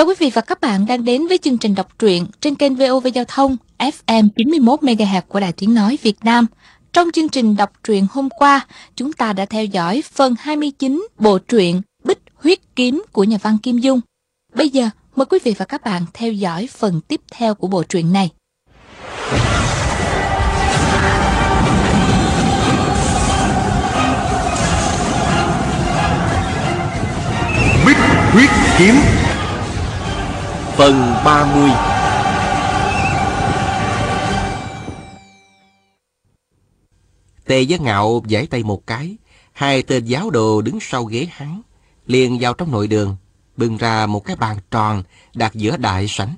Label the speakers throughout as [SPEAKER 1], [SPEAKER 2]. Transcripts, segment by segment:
[SPEAKER 1] Chào quý vị và các bạn đang đến với chương trình đọc truyện trên kênh VOV Giao thông FM 91 MHz của Đài Tiếng nói Việt Nam. Trong chương trình đọc truyện hôm qua, chúng ta đã theo dõi phần 29 bộ truyện Bích Huyết Kiếm của nhà văn Kim Dung. Bây giờ, mời quý vị và các bạn theo dõi phần tiếp theo của bộ truyện này.
[SPEAKER 2] Bích Huyết Kiếm phần 30. Tề Giác Ngạo giãy tay một cái, hai tên giáo đồ đứng sau ghế hắn, liền vào trong nội đường, bưng ra một cái bàn tròn đặt giữa đại sảnh.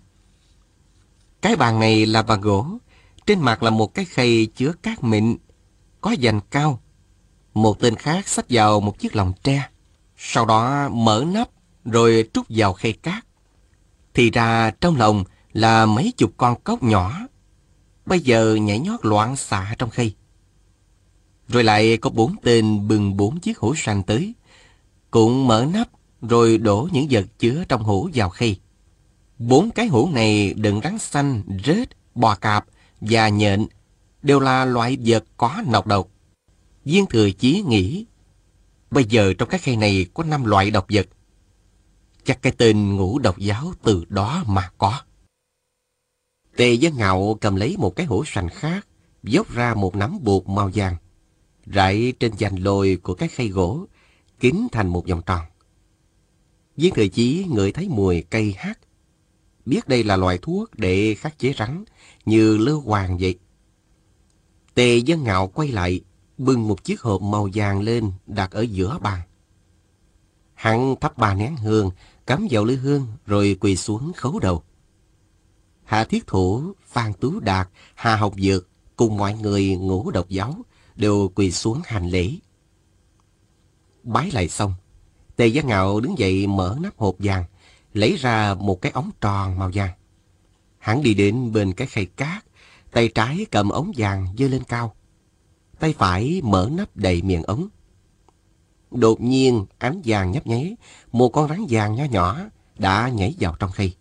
[SPEAKER 2] Cái bàn này là bàn gỗ, trên mặt là một cái khay chứa cát mịn, có dành cao. Một tên khác xách vào một chiếc lồng tre, sau đó mở nắp rồi trút vào khay cát. Thì ra trong lồng là mấy chục con cóc nhỏ, bây giờ nhảy nhót loạn xạ trong khay. Rồi lại có 4 tên bưng 4 chiếc hũ sành tới, cũng mở nắp rồi đổ những vật chứa trong hũ vào khay. 4 cái hũ này đựng rắn xanh, rết, bò cạp và nhện, đều là loại vật có nọc độc. Viên Thừa Chí nghĩ, bây giờ trong cái khay này có 5 loại độc vật. Chắc cái tên Ngũ Độc Giáo từ đó mà có. Tề Giác Ngạo cầm lấy một cái hũ sành khác, vốc ra một nắm bột màu vàng, rải trên vành lồi của cái khay gỗ, kín thành một vòng tròn. Viên Thừa Chí ngửi thấy mùi cây hắc, biết đây là loại thuốc để khắc chế rắn, như lơ hoàng vậy. Tề Giác Ngạo quay lại, bưng một chiếc hộp màu vàng lên đặt ở giữa bàn. Hắn thắp 3 nén hương, cắm vào lư hương rồi quỳ xuống khấu đầu. Hạ Thiết Thủ, Phan Tú Đạt, Hà Học Dược cùng mọi người Ngũ Độc Giáo đều quỳ xuống hành lễ. Bái lại xong, Tề Giác Ngạo đứng dậy mở nắp hộp vàng, lấy ra một cái ống tròn màu vàng. Hắn đi đến bên cái khay cát, tay trái cầm ống vàng giơ lên cao, tay phải mở nắp đầy miệng ống. Đột nhiên ánh vàng nhấp nháy, một con rắn vàng nho nhỏ đã nhảy vào trong khay.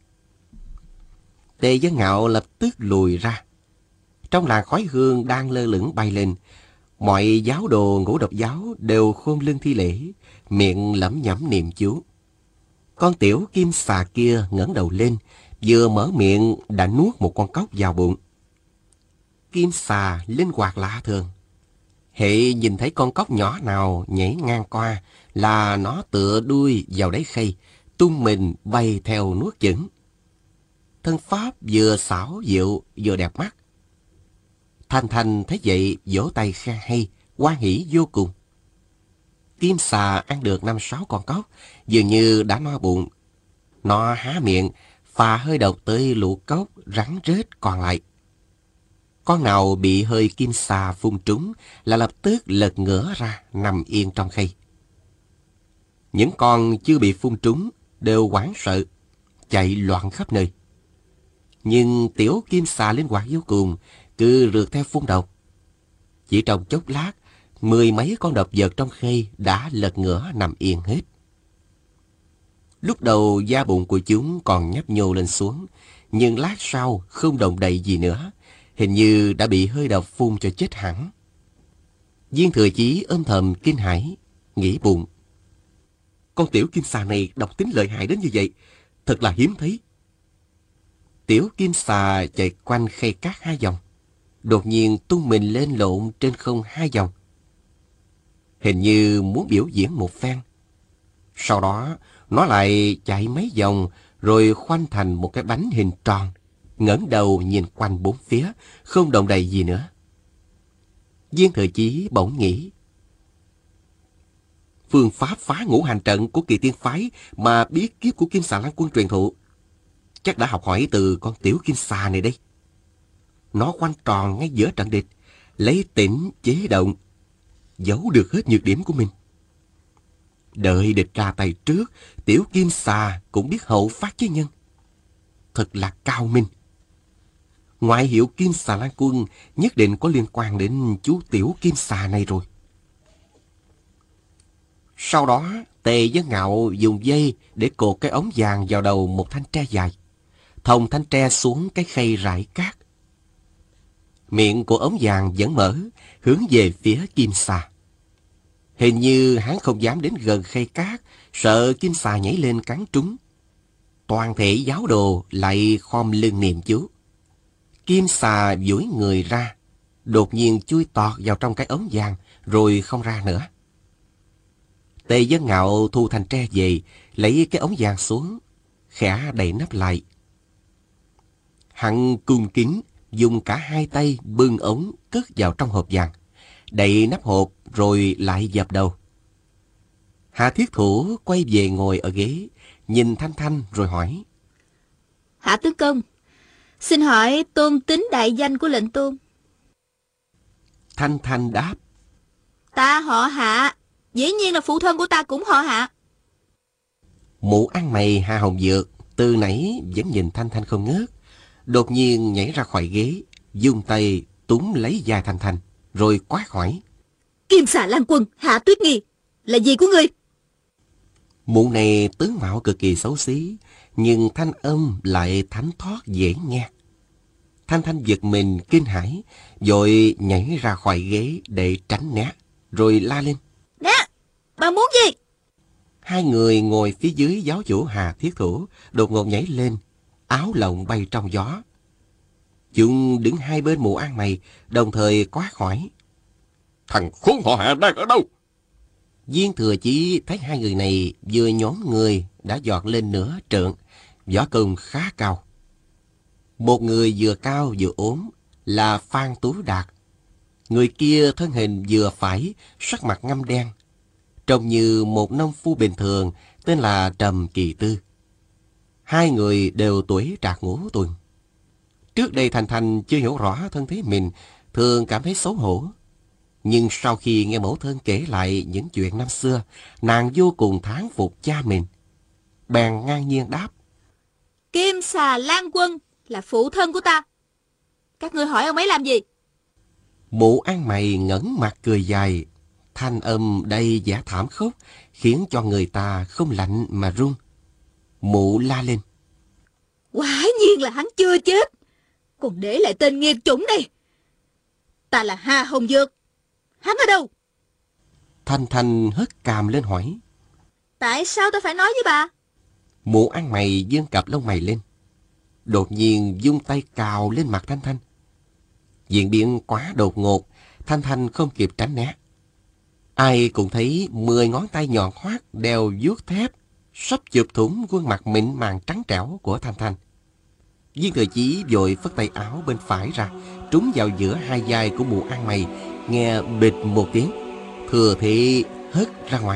[SPEAKER 2] Tề Giác Ngạo lập tức lùi ra. Trong làn khói hương đang lơ lửng bay lên, mọi giáo đồ Ngũ Độc Giáo đều khom lưng thi lễ, miệng lẩm nhẩm niệm chú. Con tiểu kim xà kia ngẩng đầu lên, vừa mở miệng đã nuốt một con cóc vào bụng. Kim xà linh hoạt lạ thường, hễ nhìn thấy con cóc nhỏ nào nhảy ngang qua là nó tựa đuôi vào đáy khay, tung mình bay theo nuốt chửng. Thân pháp vừa xảo diệu vừa đẹp mắt. Thanh Thanh thấy vậy vỗ tay khen hay, hoan hỉ vô cùng. Kim xà ăn được 5-6 con cóc, dường như đã no bụng. Nó há miệng, phà hơi độc tới lũ cóc, rắn rết còn lại. Con nào bị hơi kim xà phun trúng là lập tức lật ngửa ra nằm yên trong khay. Những con chưa bị phun trúng đều hoảng sợ, chạy loạn khắp nơi. Nhưng tiểu kim xà linh hoạt vô cùng, cứ rượt theo phun độc. Chỉ trong chốc lát, 10 mấy con độc vật trong khay đã lật ngửa nằm yên hết. Lúc đầu da bụng của chúng còn nhấp nhô lên xuống, nhưng lát sau không động đậy gì nữa, hình như đã bị hơi độc phun cho chết hẳn. Viên Thừa Chí âm thầm kinh hãi, nghĩ bụng. Con tiểu kim xà này độc tính lợi hại đến như vậy, thật là hiếm thấy. Tiểu kim xà chạy quanh khay cát 2 vòng, đột nhiên tung mình lên lộn trên không 2 vòng. Hình như muốn biểu diễn một phen. Sau đó, nó lại chạy mấy vòng, rồi khoanh thành một cái bánh hình tròn, ngẩng đầu nhìn quanh 4 phía, không động đậy gì nữa. Viên Thừa Chí bỗng nghĩ, phương pháp phá ngũ hành trận của Kỳ Tiên phái mà bí kíp của Kim Xà Lan Quân truyền thụ, chắc đã học hỏi từ con tiểu kim xà này đây. Nó khoanh tròn ngay giữa trận địch, lấy tĩnh chế động, giấu được hết nhược điểm của mình. Đợi địch ra tay trước, tiểu kim xà cũng biết hậu phát chế nhân. Thật là cao minh. Ngoại hiệu Kim Xà Lan Quân nhất định có liên quan đến chú tiểu kim xà này rồi. Sau đó, Tề Dân Ngạo dùng dây để cột cái ống vàng vào đầu một thanh tre dài, thòng thanh tre xuống cái khay rải cát. Miệng của ống vàng vẫn mở, hướng về phía Kim Xà. Hình như hắn không dám đến gần khay cát, sợ Kim Xà nhảy lên cắn trúng. Toàn thể giáo đồ lại khom lưng niệm chú. Kim Xà duỗi người ra, đột nhiên chui tọt vào trong cái ống vàng, rồi không ra nữa. Tề Dân Ngạo thu thanh tre về, lấy cái ống vàng xuống, khẽ đậy nắp lại. Hắn cung kính dùng cả hai tay bưng ống cất vào trong hộp vàng, đậy nắp hộp rồi lại dập đầu. Hạ Thiết Thủ quay về ngồi ở ghế, nhìn Thanh Thanh rồi hỏi:
[SPEAKER 3] Hạ tướng công, xin hỏi tôn tính đại danh của lệnh tôn?
[SPEAKER 2] Thanh Thanh đáp:
[SPEAKER 3] Ta họ Hạ, dĩ nhiên là phụ thân của ta cũng họ Hạ.
[SPEAKER 2] Mụ ăn mày Hà Hồng Dược từ nãy vẫn nhìn Thanh Thanh không ngớt, đột nhiên nhảy ra khỏi ghế, dùng tay túm lấy vai Thanh Thanh, rồi quát hỏi:
[SPEAKER 3] Kim Xà Lan Quân Hạ Tuyết Nghi, là gì của ngươi?
[SPEAKER 2] Mụ này tướng mạo cực kỳ xấu xí, nhưng thanh âm lại thánh thoát dễ nghe. Thanh Thanh giật mình kinh hãi, vội nhảy ra khỏi ghế để tránh né, rồi la lên:
[SPEAKER 3] Nè, bà muốn gì?
[SPEAKER 2] Hai người ngồi phía dưới giáo chủ Hà Thiết Thủ đột ngột nhảy lên, áo lộng bay trong gió. Chúng đứng hai bên mụ ăn mày, đồng thời quát hỏi:
[SPEAKER 4] Thằng khốn họ Hạ đang ở đâu?
[SPEAKER 2] Viên Thừa Chí thấy hai người này vừa nhóm người đã giọt lên nửa trượng, võ công khá cao. Một người vừa cao vừa ốm là Phan Tú Đạt. Người kia thân hình vừa phải, sắc mặt ngăm đen, trông như một nông phu bình thường, tên là Trầm Kỳ Tư. Hai người đều tuổi trạc ngũ tuần. Trước đây Thanh Thanh chưa hiểu rõ thân thế mình, thường cảm thấy xấu hổ. Nhưng sau khi nghe mẫu thân kể lại những chuyện năm xưa, nàng vô cùng thán phục cha mình. Bèn ngang nhiên đáp:
[SPEAKER 3] Kim Xà Lan Quân là phụ thân của ta. Các ngươi hỏi ông ấy làm gì?
[SPEAKER 2] Mụ ăn mày ngẩng mặt cười dài, thanh âm đầy vẻ thảm khốc, khiến cho người ta không lạnh mà run. Mụ la lên:
[SPEAKER 3] Quả nhiên là hắn chưa chết, còn để lại tên nghiệt chủng này. Ta là Hà Hồng Dược, hắn ở đâu?
[SPEAKER 2] Thanh Thanh hất cằm lên hỏi:
[SPEAKER 3] Tại sao ta phải nói với bà?
[SPEAKER 2] Mụ ăn mày giương cặp lông mày lên, đột nhiên vung tay cào lên mặt Thanh Thanh. Diễn biến quá đột ngột, Thanh Thanh không kịp tránh né. Ai cũng thấy 10 ngón tay nhọn hoắt đeo vuốt thép sắp chụp thủng khuôn mặt mịn màng trắng trẻo của Thanh Thanh. Viên Thừa Chí vội phất tay áo bên phải ra, trúng vào giữa hai vai của mụ ăn mày, nghe bịch một tiếng, thừa thị hất ra ngoài.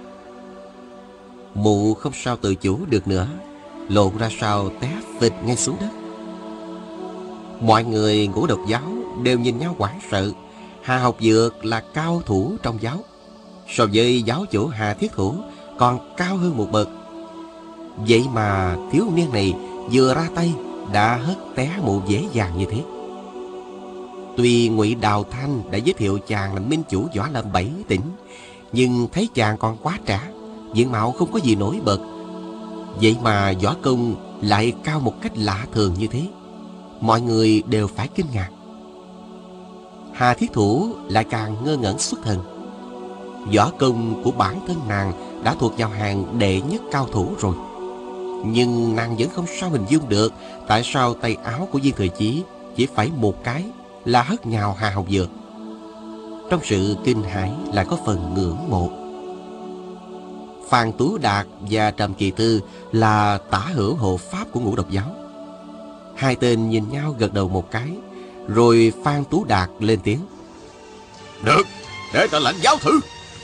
[SPEAKER 2] Mụ không sao tự chủ được nữa, lộn ra sau té phịch ngay xuống đất. Mọi người Ngũ Độc giáo đều nhìn nhau hoảng sợ. Hà Học Dược là cao thủ trong giáo, so với giáo chủ Hà Thiết Thủ còn cao hơn một bậc. Vậy mà thiếu niên này vừa ra tay đã hất té mụ dễ dàng như thế. Tuy Ngụy Đào Thanh đã giới thiệu chàng là minh chủ võ lâm 7 tỉnh, nhưng thấy chàng còn quá trẻ, diện mạo không có gì nổi bật. Vậy mà võ công lại cao một cách lạ thường như thế, mọi người đều phải kinh ngạc. Hà Thiết Thủ lại càng ngơ ngẩn xuất thần. Võ công của bản thân nàng đã thuộc vào hàng đệ nhất cao thủ rồi, nhưng nàng vẫn không sao hình dung được tại sao tay áo của Viên Thừa Chí chỉ phải một cái là hất nhào Hà Hồng Dược. Trong sự kinh hãi lại có phần ngưỡng mộ. Phan Tú Đạt và Trầm Kỳ Tư là tả hữu hộ pháp của Ngũ Độc giáo. Hai tên nhìn nhau gật đầu một cái, rồi Phan Tú Đạt lên tiếng:
[SPEAKER 4] Được, để ta lãnh giáo thử.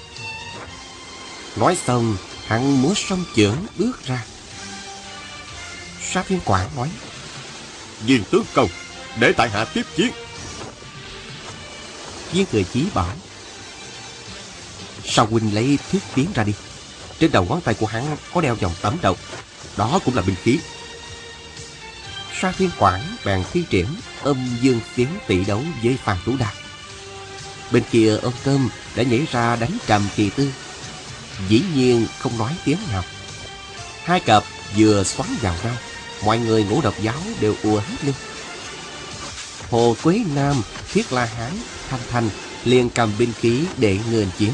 [SPEAKER 2] Nói xong, hắn múa song chưởng bước ra. Sát Thiên Quảng nói:
[SPEAKER 4] Viên tướng công, để tại hạ tiếp chiến.
[SPEAKER 2] Viên Thừa Chí bảo: Sao huynh lấy thiết tiến ra đi? Trên đầu ngón tay của hắn có đeo vòng tẩm độc, đó cũng là binh khí. Sát Thiên Quảng bèn thi triển âm dương phiến tỷ đấu với Phan Tú Đạt. Bên kia ông Cơm đã nhảy ra đánh Trầm Kỳ Tư. dĩ nhiên không nói tiếng nào. Hai cặp vừa xoắn vào nhau, mọi người Ngũ Độc giáo đều ùa hết lên. Hồ Quế Nam, Thiết La Hán, Thanh Thanh liền cầm binh khí để nghênh chiến.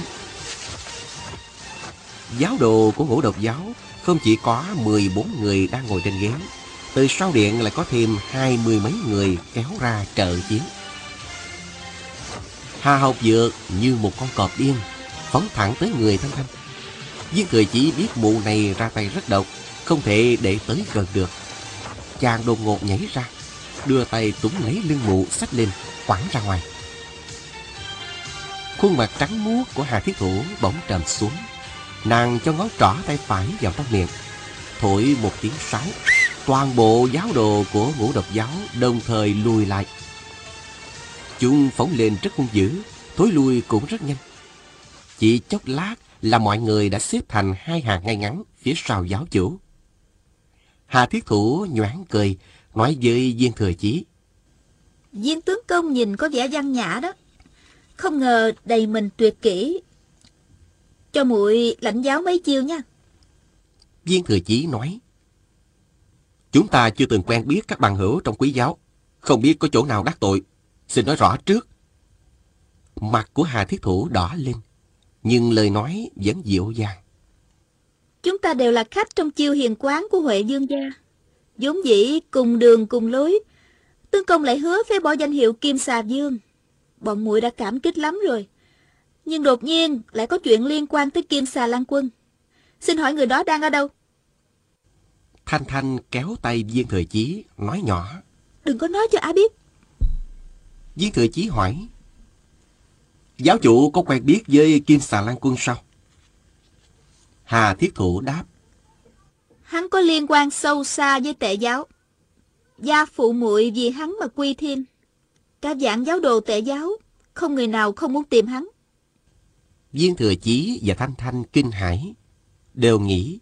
[SPEAKER 2] Giáo đồ của Ngũ Độc giáo không chỉ có 14 người đang ngồi trên ghế, từ sau điện lại có thêm 20 mấy người kéo ra trợ chiến. Hà Học Dược như một con cọp điên phóng thẳng tới người Thanh Thanh. Viên Thừa Chí biết mụ này ra tay rất độc, không thể để tới gần được. Chàng đột ngột nhảy ra, đưa tay túm lấy lưng mụ xách lên, quẳng ra ngoài. Khuôn mặt trắng muốt của Hà Thiết Thủ bỗng trầm xuống. Nàng cho ngón trỏ tay phải vào trong miệng, thổi một tiếng sáo. Toàn bộ giáo đồ của Ngũ Độc giáo đồng thời lùi lại. Chúng phóng lên rất hung dữ, thối lui cũng rất nhanh. Chỉ chốc lát là mọi người đã xếp thành hai hàng ngay ngắn phía sau giáo chủ. Hà Thiết Thủ nhoẻn cười, nói với Viên Thừa Chí:
[SPEAKER 3] Viên tướng công nhìn có vẻ văn nhã đó, không ngờ đầy mình tuyệt kỹ. Cho muội lãnh giáo mấy chiêu nha.
[SPEAKER 2] Viên Thừa Chí nói: Chúng ta chưa từng quen biết các bằng hữu trong quý giáo, không biết có chỗ nào đắc tội, xin nói rõ trước. Mặt của Hà Thiết Thủ đỏ lên, nhưng lời nói vẫn dịu dàng.
[SPEAKER 3] Chúng ta đều là khách trong chiêu hiền quán của Huệ Dương gia, vốn dĩ cùng đường cùng lối. Tướng công lại hứa phế bỏ danh hiệu Kim Xà Vương, bọn muội đã cảm kích lắm rồi. Nhưng đột nhiên lại có chuyện liên quan tới Kim Xà Lan Quân. Xin hỏi người đó đang ở đâu?
[SPEAKER 2] Thanh Thanh kéo tay Viên Thừa Chí, nói nhỏ:
[SPEAKER 3] Đừng có nói cho ả biết.
[SPEAKER 2] Viên Thừa Chí hỏi: Giáo chủ có quen biết với Kim Xà Lan Quân sao? Hà Thiết Thủ đáp:
[SPEAKER 3] Hắn có liên quan sâu xa với Tệ giáo. Gia phụ muội vì hắn mà quy thiên. Cả vạn giáo đồ Tệ giáo, không người nào không muốn tìm hắn.
[SPEAKER 2] Viên Thừa Chí và Thanh Thanh kinh hãi, đều nghĩ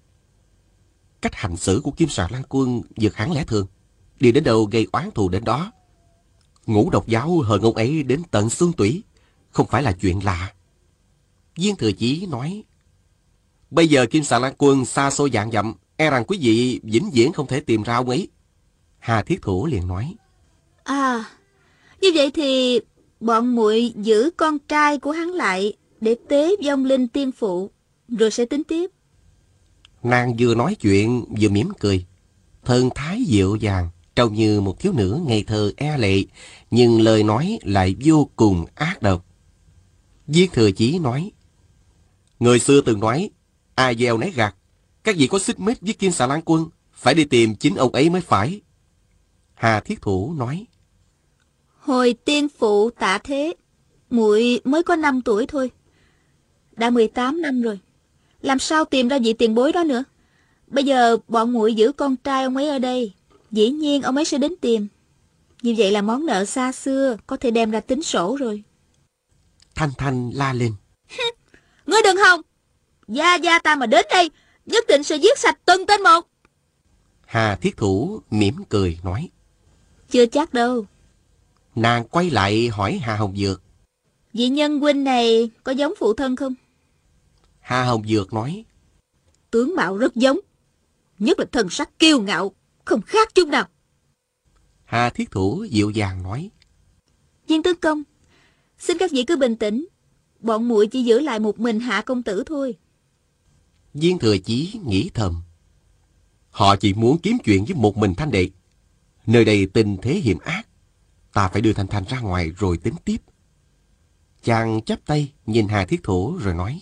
[SPEAKER 2] cách hành xử của Kim Xà Lan Quân vượt hẳn lẽ thường, đi đến đâu gây oán thù đến đó. Ngũ Độc giáo hờn ông ấy đến tận xương tủy, không phải là chuyện lạ. Viên Thừa Chí nói: Bây giờ Kim Xà Lan Quân xa xôi vạn dặm, e rằng quý vị vĩnh viễn không thể tìm ra ông ấy. Hà Thiết Thủ liền nói:
[SPEAKER 3] À, như vậy thì bọn muội giữ con trai của hắn lại để tế vong linh tiên phụ, rồi sẽ tính tiếp.
[SPEAKER 2] Nàng vừa nói chuyện vừa mỉm cười, thần thái dịu dàng, trông như một thiếu nữ ngây thơ e lệ, nhưng lời nói lại vô cùng ác độc. Viên Thừa Chí nói: Người xưa từng nói, ai gieo nấy gặt. Các vị có xích mích với Kim Xà Lan Quân, phải đi tìm chính ông ấy mới phải. Hà Thiết Thủ nói:
[SPEAKER 3] Hồi tiên phụ tạ thế, muội mới có 5 tuổi thôi. Đã 18 năm rồi, làm sao tìm ra vị tiền bối đó nữa. Bây giờ bọn muội giữ con trai ông ấy ở đây, dĩ nhiên ông ấy sẽ đến tìm. Như vậy là món nợ xa xưa có thể đem ra tính sổ rồi.
[SPEAKER 2] Thanh Thanh la lên:
[SPEAKER 3] Ngươi đừng hòng, gia ta mà đến đây, nhất định sẽ giết sạch từng tên một.
[SPEAKER 2] Hà Thiết Thủ mỉm cười nói:
[SPEAKER 3] Chưa chắc đâu.
[SPEAKER 2] Nàng quay lại hỏi Hà Hồng Dược:
[SPEAKER 3] Vị nhân huynh này có giống phụ thân không?
[SPEAKER 2] Hà Hồng Dược nói:
[SPEAKER 3] Tướng mạo rất giống, nhất là thần sắc kiêu ngạo, không khác chút nào.
[SPEAKER 2] Hà Thiết Thủ dịu dàng nói:
[SPEAKER 3] Viên tướng công, xin các vị cứ bình tĩnh, bọn muội chỉ giữ lại một mình Hạ công tử thôi.
[SPEAKER 2] Viên Thừa Chí nghĩ thầm: Họ chỉ muốn kiếm chuyện với một mình Thanh đệ. Nơi đây tình thế hiểm ác, ta phải đưa Thanh Thanh ra ngoài rồi tính tiếp. Chàng chắp tay nhìn Hà Thiết Thủ rồi nói: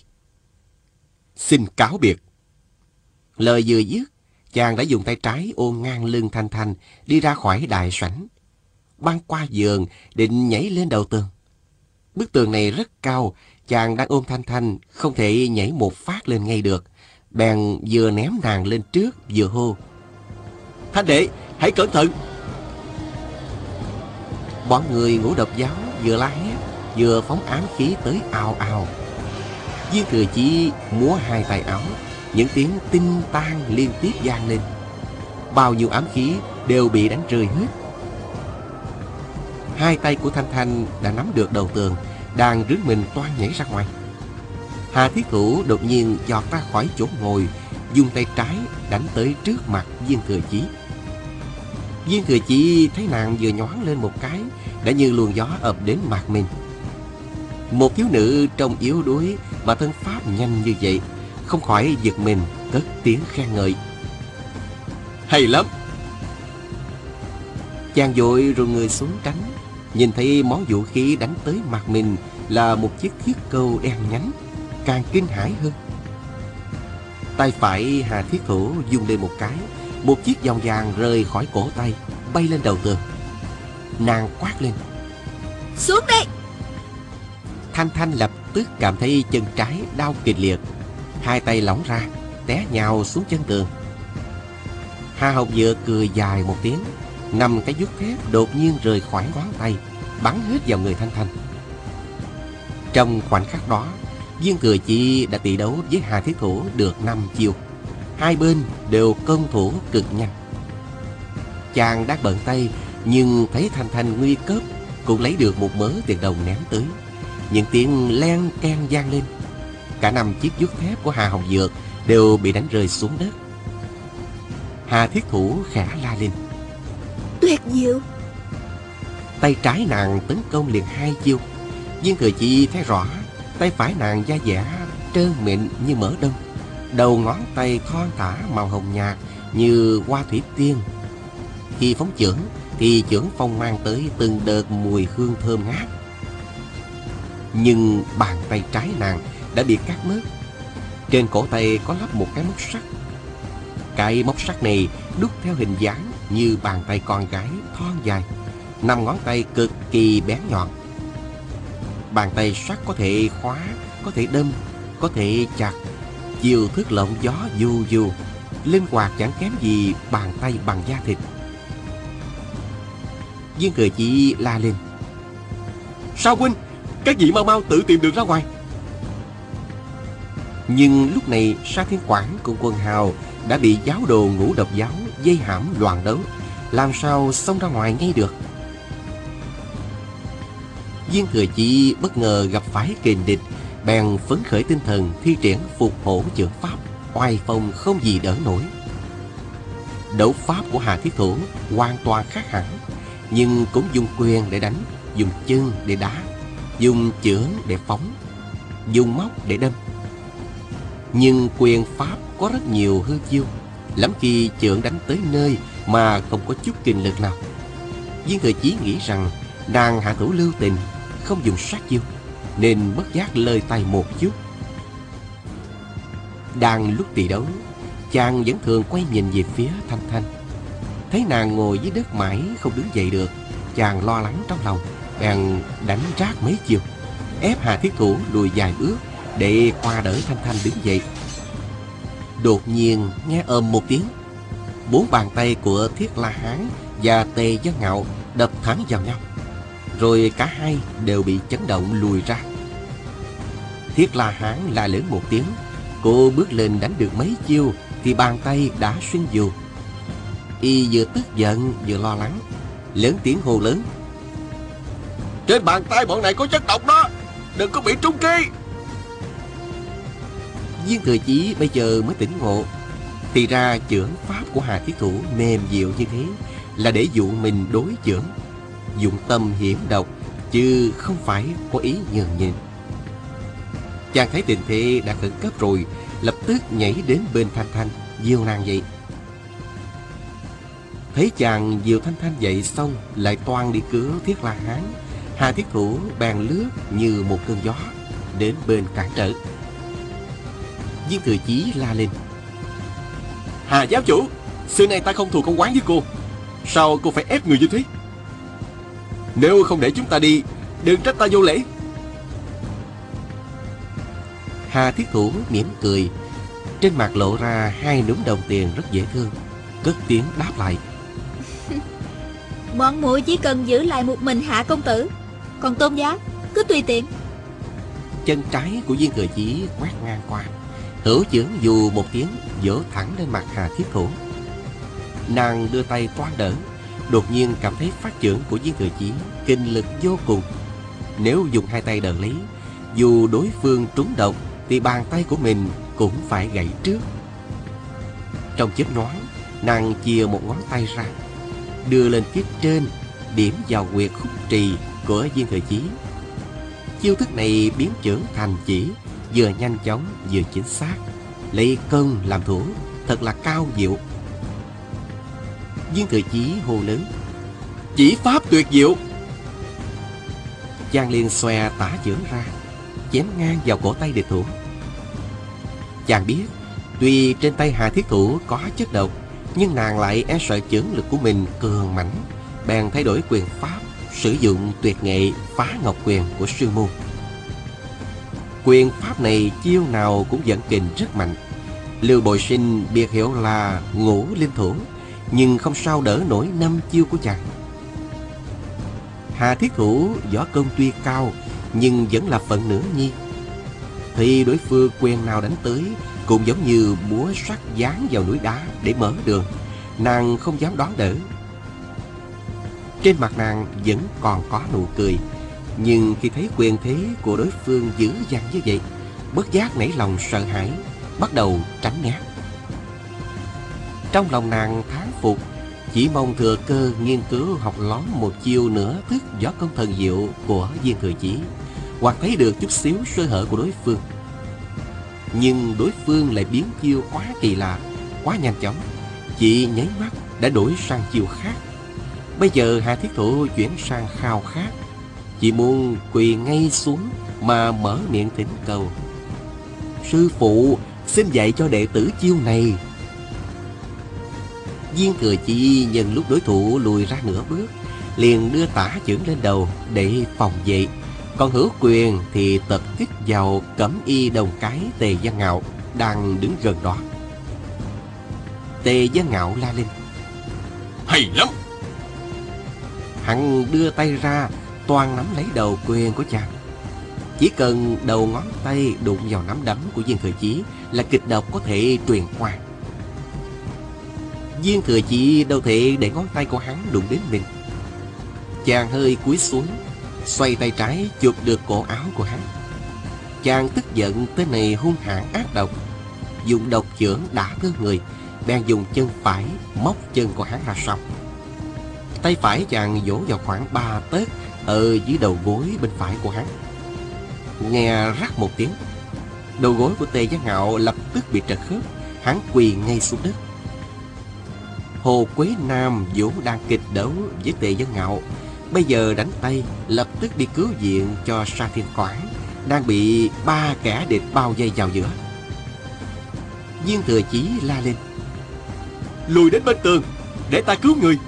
[SPEAKER 2] Xin cáo biệt. Lời vừa dứt, chàng đã dùng tay trái ôm ngang lưng Thanh Thanh đi ra khỏi đại sảnh, băng qua giường định nhảy lên đầu tường. Bức tường này rất cao, chàng đang ôm Thanh Thanh không thể nhảy một phát lên ngay được, bèn vừa ném nàng lên trước vừa hô: Thanh đệ, hãy cẩn thận. Bọn người Ngũ Độc giáo vừa la hét vừa phóng ám khí tới ào ào. Viên Thừa Chí múa hai tay áo, những tiếng tinh tan liên tiếp vang lên. Bao nhiêu ám khí đều bị đánh rơi hết. Hai tay của Thanh Thanh đã nắm được đầu tường, đang rướn mình toan nhảy ra ngoài. Hà Thiết Thủ đột nhiên giọt ra khỏi chỗ ngồi, dùng tay trái đánh tới trước mặt Viên Thừa Chí. Viên Thừa Chí thấy nàng vừa nhoáng lên một cái, đã như luồng gió ập đến mặt mình. Một thiếu nữ trông yếu đuối mà thân pháp nhanh như vậy, không khỏi giật mình, cất tiếng khen ngợi. Hay lắm! Chàng vội rồi người xuống tránh, nhìn thấy món vũ khí đánh tới mặt mình là một chiếc thiết câu đen nhánh, càng kinh hãi hơn. Tay phải Hà Thiết Thủ vung lên một cái, một chiếc vòng vàng rơi khỏi cổ tay, bay lên đầu tường. Nàng quát lên:
[SPEAKER 3] Xuống đây!
[SPEAKER 2] Thanh Thanh lập tức cảm thấy chân trái đau kịch liệt, hai tay lỏng ra, té nhào xuống chân tường. Hà Học Dược cười dài một tiếng, 5 cái vuốt thép đột nhiên rời khỏi ngón tay, bắn hết vào người Thanh Thanh. Trong khoảnh khắc đó, Viên Thừa Chí đã tỷ đấu với Hà Thiết Thủ được 5 chiêu. Hai bên đều công thủ cực nhanh. Chàng đang bận tay, nhưng thấy Thanh Thanh nguy cấp, cũng lấy được một mớ tiền đồng ném tới. Những tiếng len keng vang lên. Cả 5 chiếc vuốt thép của Hà Học Dược đều bị đánh rơi xuống đất. Hà Thiết Thủ khẽ la lên:
[SPEAKER 3] Tuyệt diệu!
[SPEAKER 2] Tay trái nàng tấn công liền 2 chiêu. Viên Thừa Chí thấy rõ tay phải nàng da dẻ trơn mịn như mỡ đông, đầu ngón tay thon thả màu hồng nhạt như hoa thủy tiên. Khi phóng chưởng thì chưởng phong mang tới từng đợt mùi hương thơm ngát. Nhưng bàn tay trái nàng đã bị cắt mất. Trên cổ tay có lắp một cái móc sắt. Cái móc sắt này đúc theo hình dáng như bàn tay con gái thon dài, 5 ngón tay cực kỳ bén nhọn. Bàn tay sắt có thể khóa, có thể đâm, có thể chặt, chiều thức lộng gió du du, linh hoạt chẳng kém gì bàn tay bằng da thịt. Viên Thừa Chí la lên: Sao huynh? Các vị mau mau tự tìm đường ra ngoài. Nhưng lúc này Sa Thiên Quảng cùng Quân Hào đã bị giáo đồ Ngũ Độc giáo dây hãm loạn đấu, làm sao xông ra ngoài ngay được. Viên Thừa Chí bất ngờ gặp phải kình địch, bèn phấn khởi tinh thần thi triển Phục Hổ Chưởng pháp, oai phong không gì đỡ nổi. Đấu pháp của Hà Thiết Thủ hoàn toàn khác hẳn, nhưng cũng dùng quyền để đánh, dùng chân để đá, dùng chưởng để phóng, dùng móc để đâm. Nhưng quyền pháp có rất nhiều hư chiêu, lắm khi chưởng đánh tới nơi mà không có chút kinh lực nào. Viên Thừa Chí nghĩ rằng nàng hạ thủ lưu tình, không dùng sát chiêu, nên bất giác lơi tay một chút. Đang lúc tỷ đấu, chàng vẫn thường quay nhìn về phía Thanh Thanh. Thấy nàng ngồi dưới đất mãi không đứng dậy được, chàng lo lắng trong lòng, bèn đánh rác mấy chiêu, ép Hà Thiết Thủ lùi vài bước để qua đỡ Thanh Thanh đứng dậy. Đột nhiên nghe ầm một tiếng, 4 bàn tay của Thiết La Hán và Tề Dân Ngạo đập thẳng vào nhau, rồi cả hai đều bị chấn động lùi ra. Thiết La Hán la lớn một tiếng, cô bước lên đánh được mấy chiêu thì bàn tay đã xuyên dù. Y vừa tức giận vừa lo lắng, lớn tiếng hô lớn: Trên bàn tay bọn này có chất độc đó, đừng có bị trúng kế. Viên Thừa Chí bây giờ mới tỉnh ngộ, thì ra chưởng pháp của Hà Thiết Thủ mềm dịu như thế là để dụ mình đối chưởng, dụng tâm hiểm độc, chứ không phải có ý nhường nhịn. Chàng thấy tình thế đã khẩn cấp rồi, lập tức nhảy đến bên Thanh Thanh, dìu nàng dậy. Thấy chàng dìu Thanh Thanh dậy xong lại toan đi cứu Thiết La Hán, Hà Thiết Thủ bèn lướt như một cơn gió đến bên cản trở. Viên Thừa Chí la lên: Hà giáo chủ, xưa nay ta không thù không oán với cô, sao cô phải ép người như thế? Nếu không để chúng ta đi, đừng trách ta vô lễ. Hà Thiết Thủ mỉm cười, trên mặt lộ ra 2 núm đồng tiền rất dễ thương, cất tiếng đáp lại:
[SPEAKER 3] Bọn muội chỉ cần giữ lại một mình Hạ công tử, còn tôn giá cứ tùy tiện.
[SPEAKER 2] Chân trái của Viên Thừa Chí quét ngang qua, hữu chưởng dù một tiếng vỗ thẳng lên mặt Hà Thiết Thủ. Nàng đưa tay toan đỡ, đột nhiên cảm thấy phát chưởng của Viên Thừa Chí kinh lực vô cùng. Nếu dùng 2 tay đỡ lấy, dù đối phương trúng độc thì bàn tay của mình cũng phải gãy trước. Trong chớp nhoáng, nàng chìa một ngón tay ra, đưa lên phía trên, điểm vào huyệt khúc trì của Viên Thừa Chí. Chiêu thức này biến chưởng thành chỉ, vừa nhanh chóng vừa chính xác, lấy công làm thủ, thật là cao diệu. Viên Thừa Chí hô lớn: "Chỉ pháp tuyệt diệu!" Chàng liền xòe tả chưởng ra, chém ngang vào cổ tay địch thủ. Chàng biết tuy trên tay Hà Thiết Thủ có chất độc, nhưng nàng lại e sợ chưởng lực của mình cường mãnh, bèn thay đổi quyền pháp, sử dụng tuyệt nghệ Phá Ngọc Quyền của sư môn. Quyền pháp này chiêu nào cũng dẫn kình rất mạnh. Lưu Bội Sinh biệt hiệu là Ngũ Linh Thủ, nhưng không sao đỡ nổi 5 chiêu của chàng. Hà Thiết Thủ võ công tuy cao, nhưng vẫn là phận nửa nhi. Thì đối phương quyền nào đánh tới cũng giống như búa sắt giáng vào núi đá để mở đường, nàng không dám đón đỡ. Trên mặt nàng vẫn còn có nụ cười, nhưng khi thấy quyền thế của đối phương dữ dằn như vậy, bất giác nảy lòng sợ hãi, bắt đầu tránh né. Trong lòng nàng thán phục, chỉ mong thừa cơ nghiên cứu học lóm một chiêu nửa thức võ công thần diệu của Viên Thừa Chí, hoặc thấy được chút xíu sơ hở của đối phương. Nhưng đối phương lại biến chiêu quá kỳ lạ, quá nhanh chóng, chỉ nháy mắt đã đổi sang chiêu khác. Bây giờ Hà Thiết Thủ chuyển sang khao khát, chỉ muốn quỳ ngay xuống mà mở miệng thỉnh cầu: "Sư phụ, xin dạy cho đệ tử chiêu này." Viên Thừa Chí nhân lúc đối thủ lùi ra nửa bước, liền đưa tả chưởng lên đầu để phòng vệ, còn hữu quyền thì tập kích vào Cẩm Y Đồng Cái Tề Văn Ngạo đang đứng gần đó. Tề Văn Ngạo la lên:
[SPEAKER 4] "Hay lắm!"
[SPEAKER 2] Hắn đưa tay ra, toan nắm lấy đầu quyền của chàng. Chỉ cần đầu ngón tay đụng vào nắm đấm của Viên Thừa Chí là kịch độc có thể truyền qua. Viên Thừa Chí đâu thể để ngón tay của hắn đụng đến mình. Chàng hơi cúi xuống, xoay tay trái chụp được cổ áo của hắn. Chàng tức giận tên này hung hãn ác độc, dùng độc chưởng đả thương người, bèn dùng chân phải móc chân của hắn ra sau. Tay phải chàng vỗ vào khoảng 3 tấc ở dưới đầu gối bên phải của hắn. Nghe rắc một tiếng, đầu gối của Tề Văn Ngạo lập tức bị trật khớp, hắn quỳ ngay xuống đất. Hồ Quế Nam vốn đang kịch đấu với Tề Văn Ngạo, bây giờ đánh tay lập tức đi cứu viện cho Sa Thiên Quảng, đang bị 3 kẻ địch bao vây vào giữa. Viên Thừa Chí la lên:
[SPEAKER 4] "Lùi đến bên tường, để ta cứu người."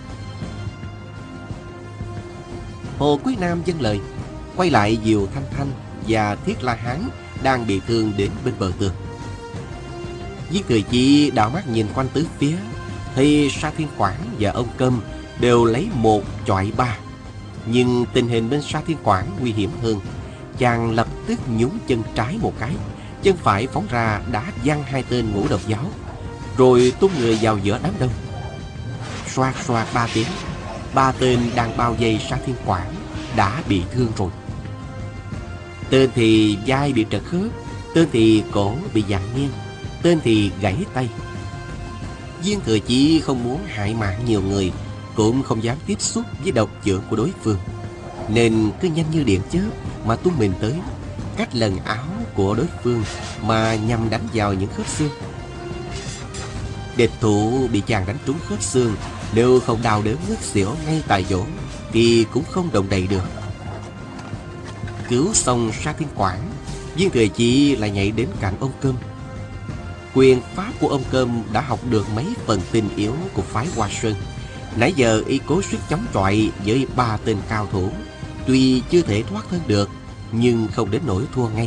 [SPEAKER 2] Hồ Quý Nam vâng lời, quay lại dìu Thanh Thanh và Thiết La Hán đang bị thương đến bên bờ tường. Viên Thừa Chí đảo mắt nhìn quanh tứ phía, thì Sa Thiên Quảng và ông Câm đều lấy 1 chọi 3. Nhưng tình hình bên Sa Thiên Quảng nguy hiểm hơn. Chàng lập tức nhún chân trái một cái, chân phải phóng ra đá văng 2 tên Ngũ Độc Giáo, rồi tung người vào giữa đám đông. Xoạt xoạt 3 tiếng, 3 tên đang bao vây Sa Thiên Quảng đã bị thương rồi. Tên thì vai bị trật khớp, tên thì cổ bị dạn nghiêng, tên thì gãy tay. Viên Thừa Chí không muốn hại mạng nhiều người, cũng không dám tiếp xúc với độc chưởng của đối phương, nên cứ nhanh như điện chớp mà tung mình tới, cách lần áo của đối phương mà nhằm đánh vào những khớp xương. Địch thủ bị chàng đánh trúng khớp xương, nếu không đau đớn ngất xỉu ngay tại chỗ thì cũng không động đậy được. Cứu xong Sa Thiên Quảng, Viên Thừa Chí lại nhảy đến cạnh ông Câm. Quyền pháp của ông Câm đã học được mấy phần tinh yếu của phái Hoa Sơn. Nãy giờ y cố sức chống chọi với 3 tên cao thủ, tuy chưa thể thoát thân được, nhưng không đến nỗi thua ngay.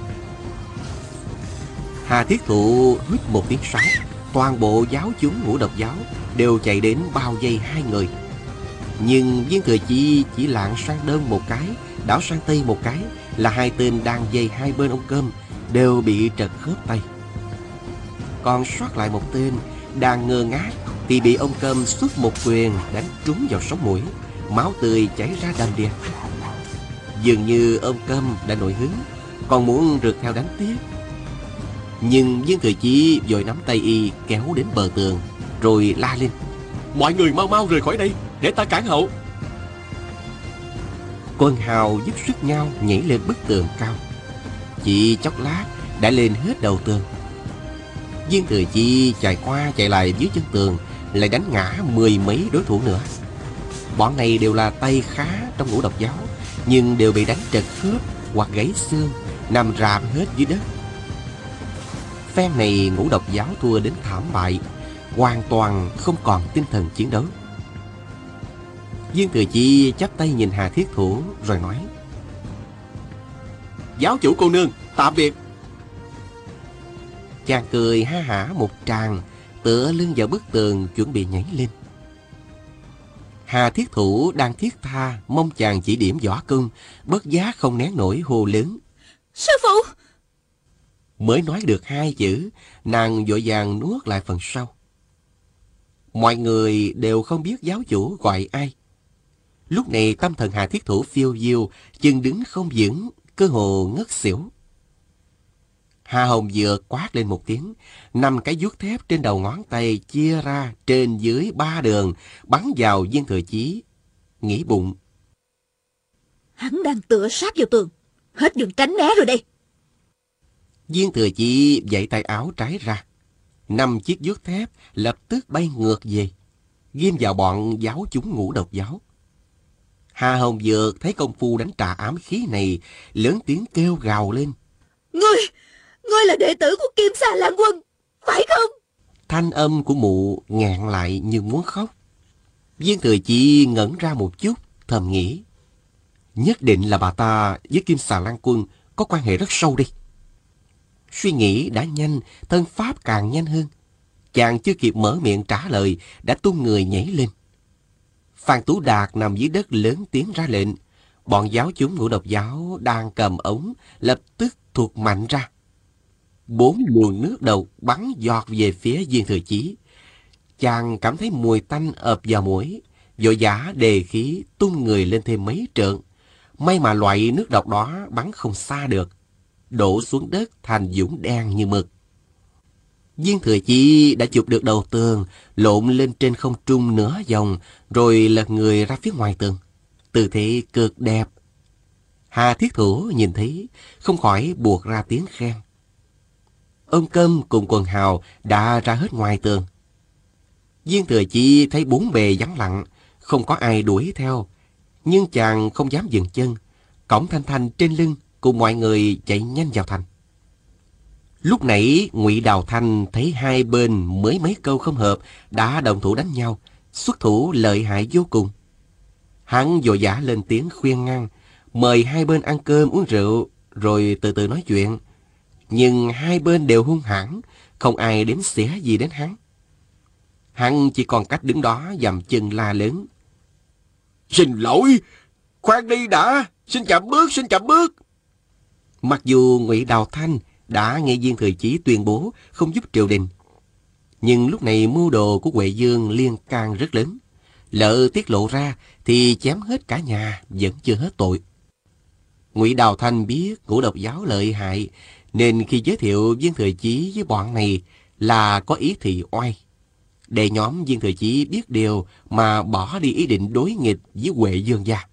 [SPEAKER 2] Hà Thiết Thụ huýt một tiếng sáo, toàn bộ giáo chúng Ngũ Độc Giáo đều chạy đến bao vây 2 người. Nhưng Viên Thừa Chí chỉ lạng sang đông một cái, đảo sang tây một cái, là 2 tên đang vây hai bên ông Câm đều bị trật khớp tay. Còn sót lại một tên đang ngơ ngác thì bị ông Câm xuất một quyền đánh trúng vào sống mũi, máu tươi chảy ra đầm đìa. Dường như ông Câm đã nổi hứng, còn muốn rượt theo đánh tiếp, Nhưng Dương Thừa Chí vội nắm tay y kéo đến bờ tường, rồi la lên:
[SPEAKER 4] Mọi người mau mau rời khỏi đây, để ta cản hậu.
[SPEAKER 2] Quần hào giúp sức nhau nhảy lên bức tường cao. Chỉ chốc lát đã lên hết đầu tường. Dương Thừa Chí chạy qua chạy lại dưới chân tường, lại đánh ngã 10 mấy đối thủ nữa. Bọn này đều là tay khá trong Ngũ Độc Giáo, nhưng đều bị đánh trật khớp hoặc gãy xương, nằm rạp hết dưới đất. Phen này Ngũ Độc Giáo thua đến thảm bại, hoàn toàn không còn tinh thần chiến đấu. Dương Thừa Chí chắp tay nhìn Hà Thiết Thủ rồi nói:
[SPEAKER 4] Giáo chủ cô nương, tạm biệt.
[SPEAKER 2] Chàng cười ha hả một tràng, tựa lưng vào bức tường chuẩn bị nhảy lên. Hà Thiết Thủ đang thiết tha mong chàng chỉ điểm võ công, bất giác không nén nổi hô lớn:
[SPEAKER 3] Sư phụ!
[SPEAKER 2] Mới nói được 2 chữ, nàng vội vàng nuốt lại phần sau. Mọi người đều không biết giáo chủ gọi ai. Lúc này tâm thần Hà Thiết Thủ phiêu diêu, chân đứng không vững, cơ hồ ngất xỉu. Hà Hồng vừa quát lên một tiếng, 5 cái vuốt thép trên đầu ngón tay chia ra trên dưới 3 đường, bắn vào Dương Thừa Chí. Nghĩ bụng:
[SPEAKER 3] Hắn đang tựa sát vào tường, hết đường tránh né rồi đây.
[SPEAKER 2] Dương Thừa Chí vẫy tay áo trái ra, 5 chiếc vuốt thép lập tức bay ngược về, ghim vào bọn giáo chúng Ngũ Độc Giáo. Hà Hồng Dược thấy công phu đánh trả ám khí này, lớn tiếng kêu gào lên:
[SPEAKER 3] Ngươi là đệ tử của Kim Xà Lan Quân, phải không?
[SPEAKER 2] Thanh âm của mụ nghẹn lại như muốn khóc. Dương Thừa Chí ngẩn ra một chút, thầm nghĩ: nhất định là bà ta với Kim Xà Lan Quân có quan hệ rất sâu đi. Suy nghĩ đã nhanh, thân pháp càng nhanh hơn. Chàng chưa kịp mở miệng trả lời, đã tung người nhảy lên. Phan Tú Đạt nằm dưới đất lớn tiếng ra lệnh. Bọn giáo chúng Ngũ Độc Giáo đang cầm ống lập tức thụt mạnh ra. 4 luồng nước đầu bắn giọt về phía Dương Thừa Chí. Chàng cảm thấy mùi tanh ập vào mũi, vội vã đề khí tung người lên thêm mấy trượng. May mà loại nước độc đó bắn không xa được, đổ xuống đất thành dũng đen như mực. Dương Thừa Chí đã chụp được đầu tường, lộn lên trên không trung nửa vòng, rồi lật người ra phía ngoài tường. Tư thế cực đẹp. Hà Thiết Thủ nhìn thấy, không khỏi buột ra tiếng khen. Ông Câm cùng quần hào đã ra hết ngoài tường. Dương Thừa Chí thấy 4 bề vắng lặng, không có ai đuổi theo, nhưng chàng không dám dừng chân, cõng Thanh Thanh trên lưng cùng mọi người chạy nhanh vào thành. Lúc nãy Ngụy Đào Thanh thấy hai bên mới mấy câu không hợp đã đồng thủ đánh nhau, xuất thủ lợi hại vô cùng. Hắn vội vã lên tiếng khuyên ngăn, mời hai bên ăn cơm uống rượu rồi từ từ nói chuyện. Nhưng hai bên đều hung hãn, không ai đếm xỉa gì đến hắn. Hắn chỉ còn cách đứng đó dầm chân la lớn:
[SPEAKER 4] Xin lỗi, khoan đi đã, xin chậm bước.
[SPEAKER 2] Mặc dù Ngụy Đào Thanh đã nghe Dương Thừa Chí tuyên bố không giúp triều đình, nhưng lúc này mưu đồ của Huệ Dương liên can rất lớn. Lỡ tiết lộ ra thì chém hết cả nhà vẫn chưa hết tội. Ngụy Đào Thanh biết Ngũ Độc Giáo lợi hại, nên khi giới thiệu Dương Thừa Chí với bọn này là có ý thị oai, để nhóm Dương Thừa Chí biết điều mà bỏ đi ý định đối nghịch với Huệ Dương gia.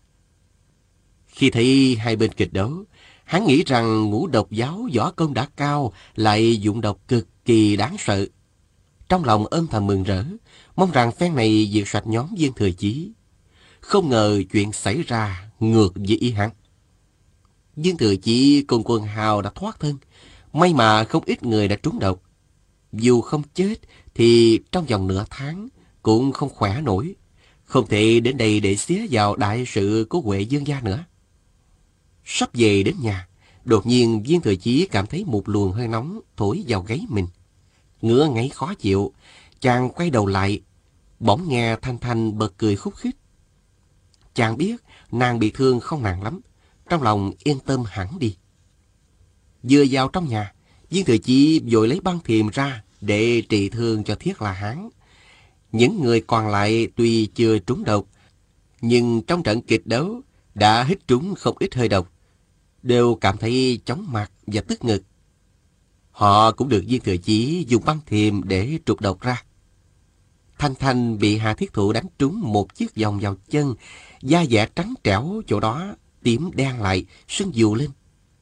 [SPEAKER 2] Khi thấy hai bên kịch đấu, hắn nghĩ rằng Ngũ Độc Giáo võ công đã cao, lại dụng độc cực kỳ đáng sợ. Trong lòng âm thầm mừng rỡ, mong rằng phen này diệt sạch nhóm Dương Thừa Chí. Không ngờ chuyện xảy ra ngược với ý hắn. Dương Thừa Chí cùng quần hào đã thoát thân, may mà không ít người đã trúng độc. Dù không chết thì trong vòng nửa tháng cũng không khỏe nổi, không thể đến đây để xía vào đại sự của Huệ Dương gia nữa. Sắp về đến nhà, đột nhiên Dương Thừa Chí cảm thấy một luồng hơi nóng thổi vào gáy mình. Ngứa ngáy khó chịu, chàng quay đầu lại, bỗng nghe Thanh Thanh bật cười khúc khích. Chàng biết nàng bị thương không nặng lắm, trong lòng yên tâm hẳn đi. Vừa vào trong nhà, Dương Thừa Chí vội lấy băng thiềm ra để trị thương cho Thiết La Hán. Những người còn lại tuy chưa trúng độc, nhưng trong trận kịch đấu đã hít trúng không ít hơi độc, đều cảm thấy chóng mặt và tức ngực. Họ cũng được Viên Thừa Chí dùng băng thiềm để trục độc ra. Thanh Thanh bị Hà Thiết Thụ đánh trúng một chiếc vòng vào chân, da dẻ trắng trẻo chỗ đó tím đen lại, sưng vù lên.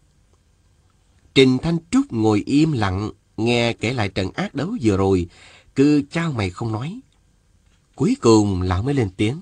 [SPEAKER 2] Trình Thanh Trúc ngồi im lặng, nghe kể lại trận ác đấu vừa rồi, cứ chau mày không nói. Cuối cùng lão mới lên tiếng.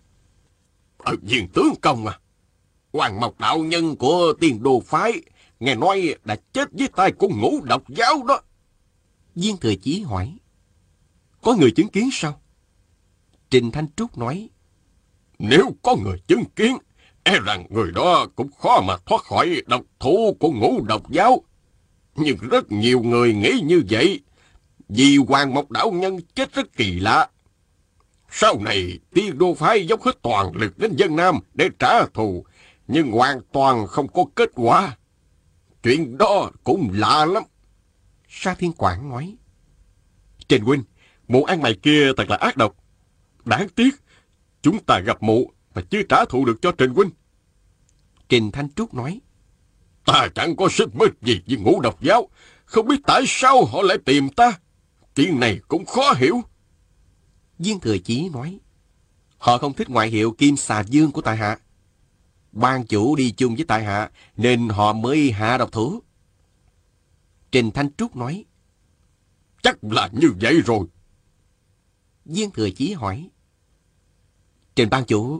[SPEAKER 4] Viên tướng công à, Hoàng Mộc đạo nhân của Tiên Đô phái, nghe nói đã chết với tay của Ngũ Độc giáo đó.
[SPEAKER 2] Viên Thừa Chí hỏi. Có người chứng kiến sao? Trình Thanh Trúc nói.
[SPEAKER 4] Nếu có người chứng kiến, e rằng người đó cũng khó mà thoát khỏi độc thủ của Ngũ Độc giáo. Nhưng rất nhiều người nghĩ như vậy, vì Hoàng Mộc đạo nhân chết rất kỳ lạ. Sau này, Tiên Đô phái dốc hết toàn lực đến Vân Nam để trả thù, nhưng hoàn toàn không có kết quả. Chuyện đó cũng lạ lắm.
[SPEAKER 2] Sa Thiên Quảng nói.
[SPEAKER 4] Trình huynh, mụ ăn mày kia thật là ác độc. Đáng tiếc, chúng ta gặp mụ mà chưa trả thù được cho Trình huynh.
[SPEAKER 2] Trình Thanh Trúc nói.
[SPEAKER 4] Ta chẳng có xích mích gì với Ngũ Độc giáo, không biết tại sao họ lại tìm ta. Chuyện này cũng khó hiểu.
[SPEAKER 2] Viên Thừa Chí nói. Họ không thích ngoại hiệu Kim Xà Dương của tại hạ. Ban chủ đi chung với tại hạ, nên họ mới hạ độc thủ. Trình Thanh Trúc nói.
[SPEAKER 4] Chắc là như vậy rồi.
[SPEAKER 2] Viên Thừa Chí hỏi. Trình ban chủ.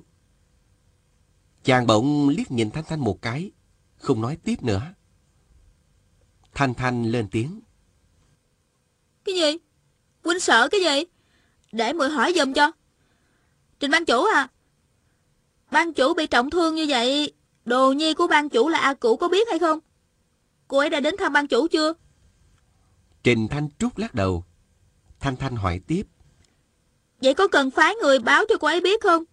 [SPEAKER 2] Chàng bỗng liếc nhìn Thanh Thanh một cái, không nói tiếp nữa. Thanh Thanh lên tiếng.
[SPEAKER 3] Cái gì? Huynh sợ cái gì? Để muội hỏi giùm cho. Trình ban chủ à, ban chủ bị trọng thương như vậy, đồ nhi của ban chủ là A Cửu có biết hay không? Cô ấy đã đến thăm ban chủ chưa?
[SPEAKER 2] Trình Thanh Trúc lắc đầu. Thanh Thanh hỏi tiếp.
[SPEAKER 3] Vậy có cần phái người báo cho cô ấy biết không?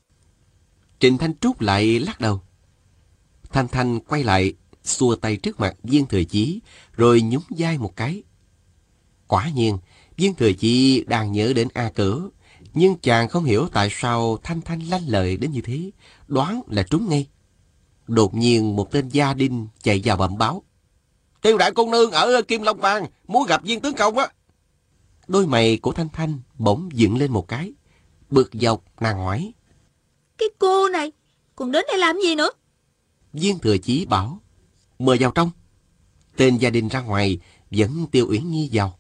[SPEAKER 2] Trình Thanh Trúc lại lắc đầu. Thanh Thanh quay lại, xua tay trước mặt Viên Thừa Chí, rồi nhún vai một cái. Quả nhiên, Viên Thừa Chí đang nhớ đến A Cửu, nhưng chàng không hiểu tại sao Thanh Thanh lanh lợi đến như thế, đoán là trúng ngay. Đột nhiên một tên gia đình chạy vào bẩm báo. Tiêu đại cô nương ở Kim Long Bang muốn gặp Viên tướng công á. Đôi mày của Thanh Thanh bỗng dựng lên một cái. Bực dọc nàng hỏi.
[SPEAKER 3] Cái cô này còn đến đây làm gì nữa?
[SPEAKER 2] Viên Thừa Chí bảo. Mời vào trong. Tên gia đình ra ngoài, dẫn Tiêu Uyển Nhi vào.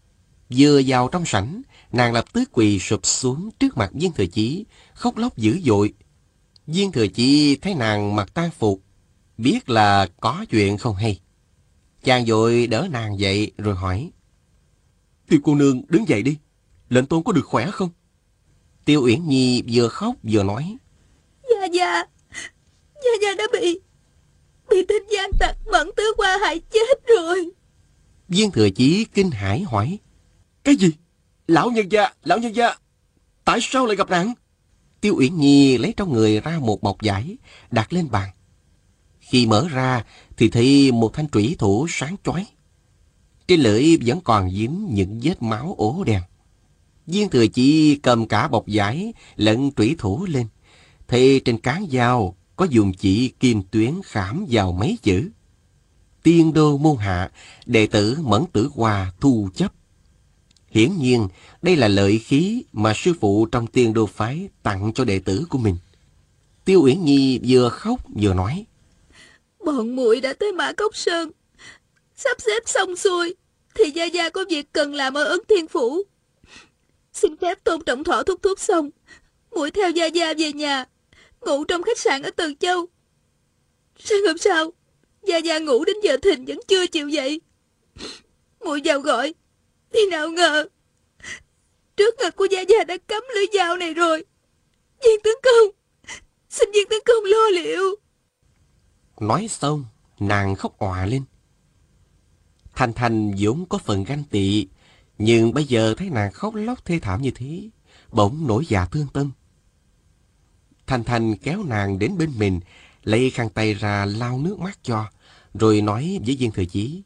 [SPEAKER 2] Vừa vào trong sảnh, nàng lập tức quỳ sụp xuống trước mặt Viên Thừa Chí, khóc lóc dữ dội. Viên Thừa Chí thấy nàng mặc tang phục, biết là có chuyện không hay. Chàng vội đỡ nàng dậy rồi hỏi. Tiêu cô nương đứng dậy đi, lệnh tôn có được khỏe không? Tiêu Uyển Nhi vừa khóc vừa nói.
[SPEAKER 3] Gia Gia đã bị tên gian tặc Mẫn Tứ Hoa hại chết rồi.
[SPEAKER 2] Viên Thừa Chí kinh hãi hỏi.
[SPEAKER 4] Cái gì? Lão nhân gia, tại sao lại gặp nạn?
[SPEAKER 2] Tiêu Uyển Nhi lấy trong người ra một bọc vải, đặt lên bàn. Khi mở ra thì thấy một thanh trủy thủ sáng chói. Trên lưỡi vẫn còn dính những vết máu ố đen. Viên Thừa Chí cầm cả bọc vải lẫn trủy thủ lên, thì trên cán dao có dùng chỉ kim tuyến khảm vào mấy chữ. Tiên Đô môn hạ, đệ tử Mẫn Tử Hoa thu chấp. Hiển nhiên, đây là lợi khí mà sư phụ trong Tiên Đô phái tặng cho đệ tử của mình. Tiêu Uyển Nhi vừa khóc vừa nói.
[SPEAKER 3] Bọn muội đã tới Mã Cốc Sơn, sắp xếp xong xuôi, thì Gia có việc cần làm ở Ấn Thiên Phủ. Xin phép Tôn Trọng Thọ thúc thuốc xong, muội theo Gia về nhà, ngủ trong khách sạn ở Từ Châu. Sáng hôm sau, Gia ngủ đến giờ thìn vẫn chưa chịu dậy. Muội vào gọi, thì nào ngờ trước ngực của Gia đã cắm lưỡi dao này rồi. Viên tướng công, xin Viên tướng công lo liệu.
[SPEAKER 2] Nói xong, nàng khóc òa lên. Thanh Thanh vốn có phần ganh tị, nhưng bây giờ thấy nàng khóc lóc thê thảm như thế, bỗng nổi dạ thương tâm. Thanh Thanh kéo nàng đến bên mình, lấy khăn tay ra lau nước mắt cho, rồi nói với Viên Thừa Chí.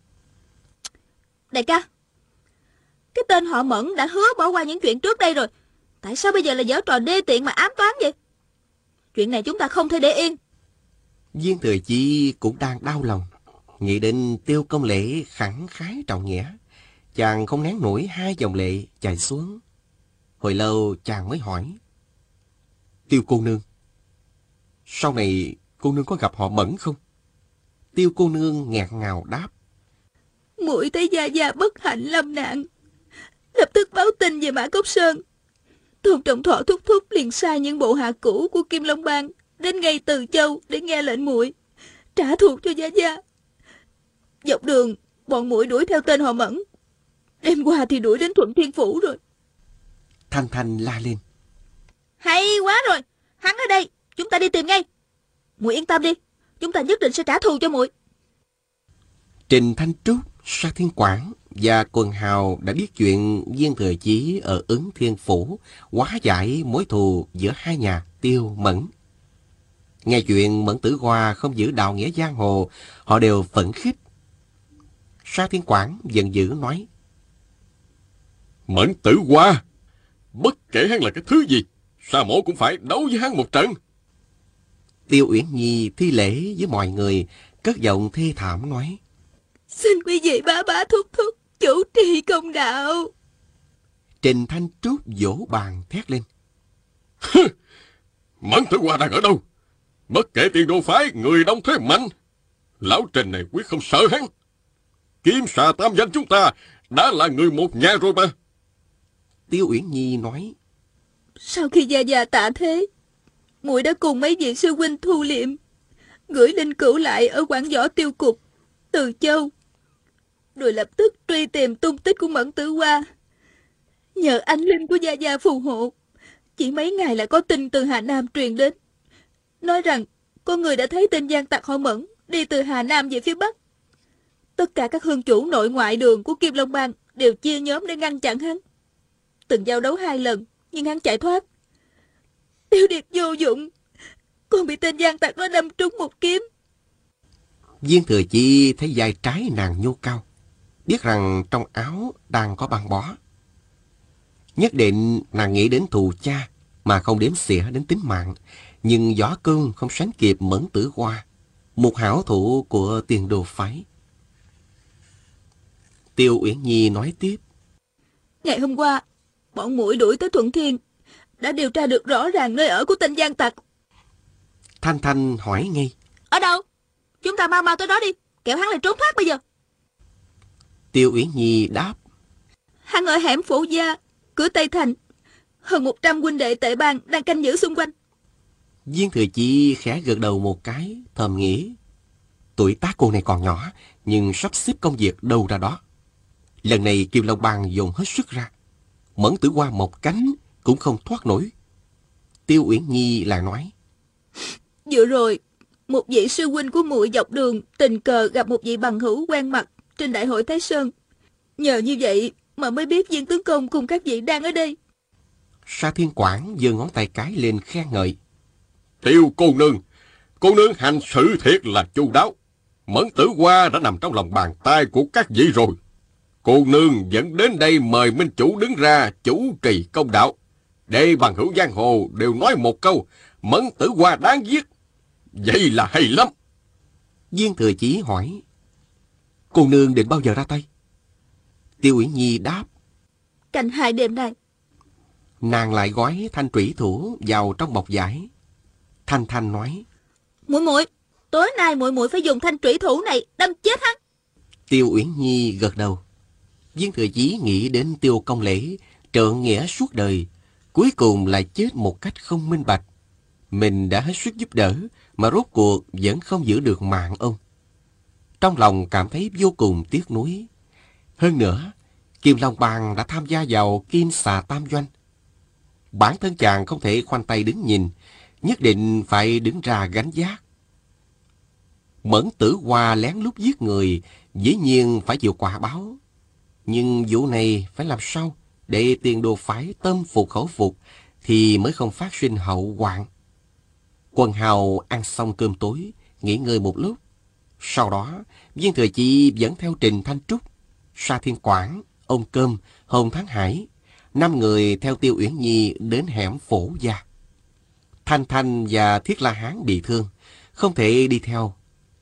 [SPEAKER 3] Đại ca, cái tên họ Mẫn đã hứa bỏ qua những chuyện trước đây rồi. Tại sao bây giờ là giở trò đê tiện mà ám toán vậy? Chuyện này chúng ta không thể để yên.
[SPEAKER 2] Viên Thừa Chí cũng đang đau lòng, Nghĩ đến Tiêu Công Lễ khẳng khái trọng nghĩa, chàng không nén nổi hai dòng lệ chảy xuống. Hồi lâu chàng mới hỏi: Tiêu cô nương, sau này cô nương có gặp họ Mẫn không? Tiêu cô nương nghẹn ngào đáp:
[SPEAKER 3] Muội thấy gia gia bất hạnh lâm nạn, lập tức báo tin về Mã Cốc Sơn. Tôn Trọng Thọ thúc thúc liền sai những bộ hạ cũ của Kim Long Bang đến ngay Từ Châu để nghe lệnh muội trả thù cho gia gia. Dọc đường bọn muội đuổi theo tên họ Mẫn, đêm qua thì đuổi đến Thuận Thiên Phủ rồi.
[SPEAKER 2] Thanh Thanh la lên:
[SPEAKER 3] Hay quá rồi, hắn ở đây, chúng ta đi tìm ngay. Muội yên tâm đi, chúng ta nhất định sẽ trả thù cho muội.
[SPEAKER 2] Trình Thanh Trúc, Sa Thiên Quảng và Quần Hào đã biết chuyện Viên Thừa Chí ở Ứng Thiên Phủ hóa giải mối thù giữa hai nhà Tiêu Mẫn. Nghe chuyện Mẫn Tử Hoa không giữ đạo nghĩa giang hồ, họ đều phẫn khích. Sa Thiên Quảng giận dữ nói:
[SPEAKER 4] Mẫn Tử Hoa, bất kể hắn là cái thứ gì, Sa mổ cũng phải đấu với hắn một trận.
[SPEAKER 2] Tiêu Uyển Nhi thi lễ với mọi người, cất giọng thê thảm nói:
[SPEAKER 3] Xin quý vị bá bá thúc thúc chủ trì công đạo.
[SPEAKER 2] Trình Thanh Trúc vỗ bàn thét lên:
[SPEAKER 4] Mẫn Tử Hoa đang ở đâu? Bất kể Tiền Đồ phái người đông thế mạnh, lão Trình này quyết không sợ hắn. Kiếm Xà Tam Danh chúng ta đã là người một nhà rồi mà.
[SPEAKER 2] Tiêu Uyển Nhi nói:
[SPEAKER 3] Sau khi gia gia tạ thế, muội đã cùng mấy vị sư huynh thu liệm, gửi linh cữu lại ở quảng võ Tiêu Cục, Từ Châu, rồi lập tức truy tìm tung tích của Mẫn Tử Hoa. Nhờ anh linh của gia gia phù hộ, chỉ mấy ngày là có tin từ Hà Nam truyền đến, nói rằng có người đã thấy tên gian tặc họ Mẫn đi từ Hà Nam về phía Bắc. Tất cả các hương chủ nội ngoại đường của Kim Long Bang đều chia nhóm để ngăn chặn hắn. Từng giao đấu 2 lần, nhưng hắn chạy thoát. Tiêu Điệp vô dụng, còn bị tên gian tặc nó đâm trúng một kiếm.
[SPEAKER 2] Viên Thừa Chi thấy vai trái nàng nhô cao, biết rằng trong áo đang có băng bó. Nhất định nàng nghĩ đến thù cha mà không đếm xỉa đến tính mạng, nhưng võ cương không sánh kịp Mẫn Tử Hoa, một hảo thủ của Tiền Đồ phái. Tiêu Uyển Nhi nói tiếp:
[SPEAKER 3] Ngày hôm qua, bọn muội đuổi tới Thuận Thiên, đã điều tra được rõ ràng nơi ở của tên gian tặc.
[SPEAKER 2] Thanh Thanh hỏi ngay:
[SPEAKER 3] Ở đâu? Chúng ta mau mau tới đó đi, kẻo hắn lại trốn thoát bây giờ.
[SPEAKER 2] Tiêu Uyển Nhi đáp:
[SPEAKER 3] Hắn ở hẻm Phổ Gia, cửa Tây Thành. Hơn 100 huynh đệ tệ bang đang canh giữ xung quanh.
[SPEAKER 2] Viên Thừa Chi khẽ gật đầu một cái, thầm nghĩ: tuổi tác cô này còn nhỏ, nhưng sắp xếp công việc đâu ra đó. Lần này Kim Long Bang dồn hết sức ra, Mẫn Tử Hoa một cánh cũng không thoát nổi. Tiêu Uyển Nhi lại nói:
[SPEAKER 3] Vừa rồi, một vị sư huynh của muội dọc đường tình cờ gặp một vị bằng hữu quen mặt trên đại hội Thái Sơn. Nhờ như vậy mà mới biết Viên tướng công cùng các vị đang ở đây.
[SPEAKER 2] Sa Thiên Quảng giơ ngón tay cái lên khen ngợi:
[SPEAKER 4] Tiêu cô nương hành sự thiệt là chu đáo. Mẫn Tử Hoa đã nằm trong lòng bàn tay của các vị rồi. Cô nương vẫn đến đây mời minh chủ đứng ra chủ trì công đạo, để bằng hữu giang hồ đều nói một câu: Mẫn Tử Hoa đáng giết. Vậy là hay lắm.
[SPEAKER 2] Viên Thừa Chí hỏi: cô nương định bao giờ ra tay? Tiêu Uyển Nhi đáp:
[SPEAKER 3] Canh 2 đêm nay.
[SPEAKER 2] Nàng lại gói thanh trủy thủ vào trong bọc vải. Thanh Thanh nói:
[SPEAKER 3] Muội, tối nay muội phải dùng thanh trủy thủ này đâm chết hắn.
[SPEAKER 2] Tiêu Uyển Nhi gật đầu. Viên Thừa Chí nghĩ đến Tiêu Công Lễ trượng nghĩa suốt đời, cuối cùng lại chết một cách không minh bạch. Mình đã hết sức giúp đỡ mà rốt cuộc vẫn không giữ được mạng ông. Trong lòng cảm thấy vô cùng tiếc nuối. Hơn nữa, Kim Long Bang đã tham gia vào Kim Xà Tam Doanh. Bản thân chàng không thể khoanh tay đứng nhìn, nhất định phải đứng ra gánh vác. Mẫn Tử Hoa lén lút giết người, dĩ nhiên phải chịu quả báo. Nhưng vụ này phải làm sao để Tiền Đồ phái tâm phục khẩu phục thì mới không phát sinh hậu hoạn. Quần hào ăn xong cơm tối, nghỉ ngơi một lúc. Sau đó, Viên Thừa Chi dẫn theo Trình Thanh Trúc, Sa Thiên Quảng, ông Cơm, Hồng Thắng Hải, 5 người theo Tiêu Uyển Nhi đến hẻm Phổ Gia. Thanh Thanh và Thiết La Hán bị thương, không thể đi theo.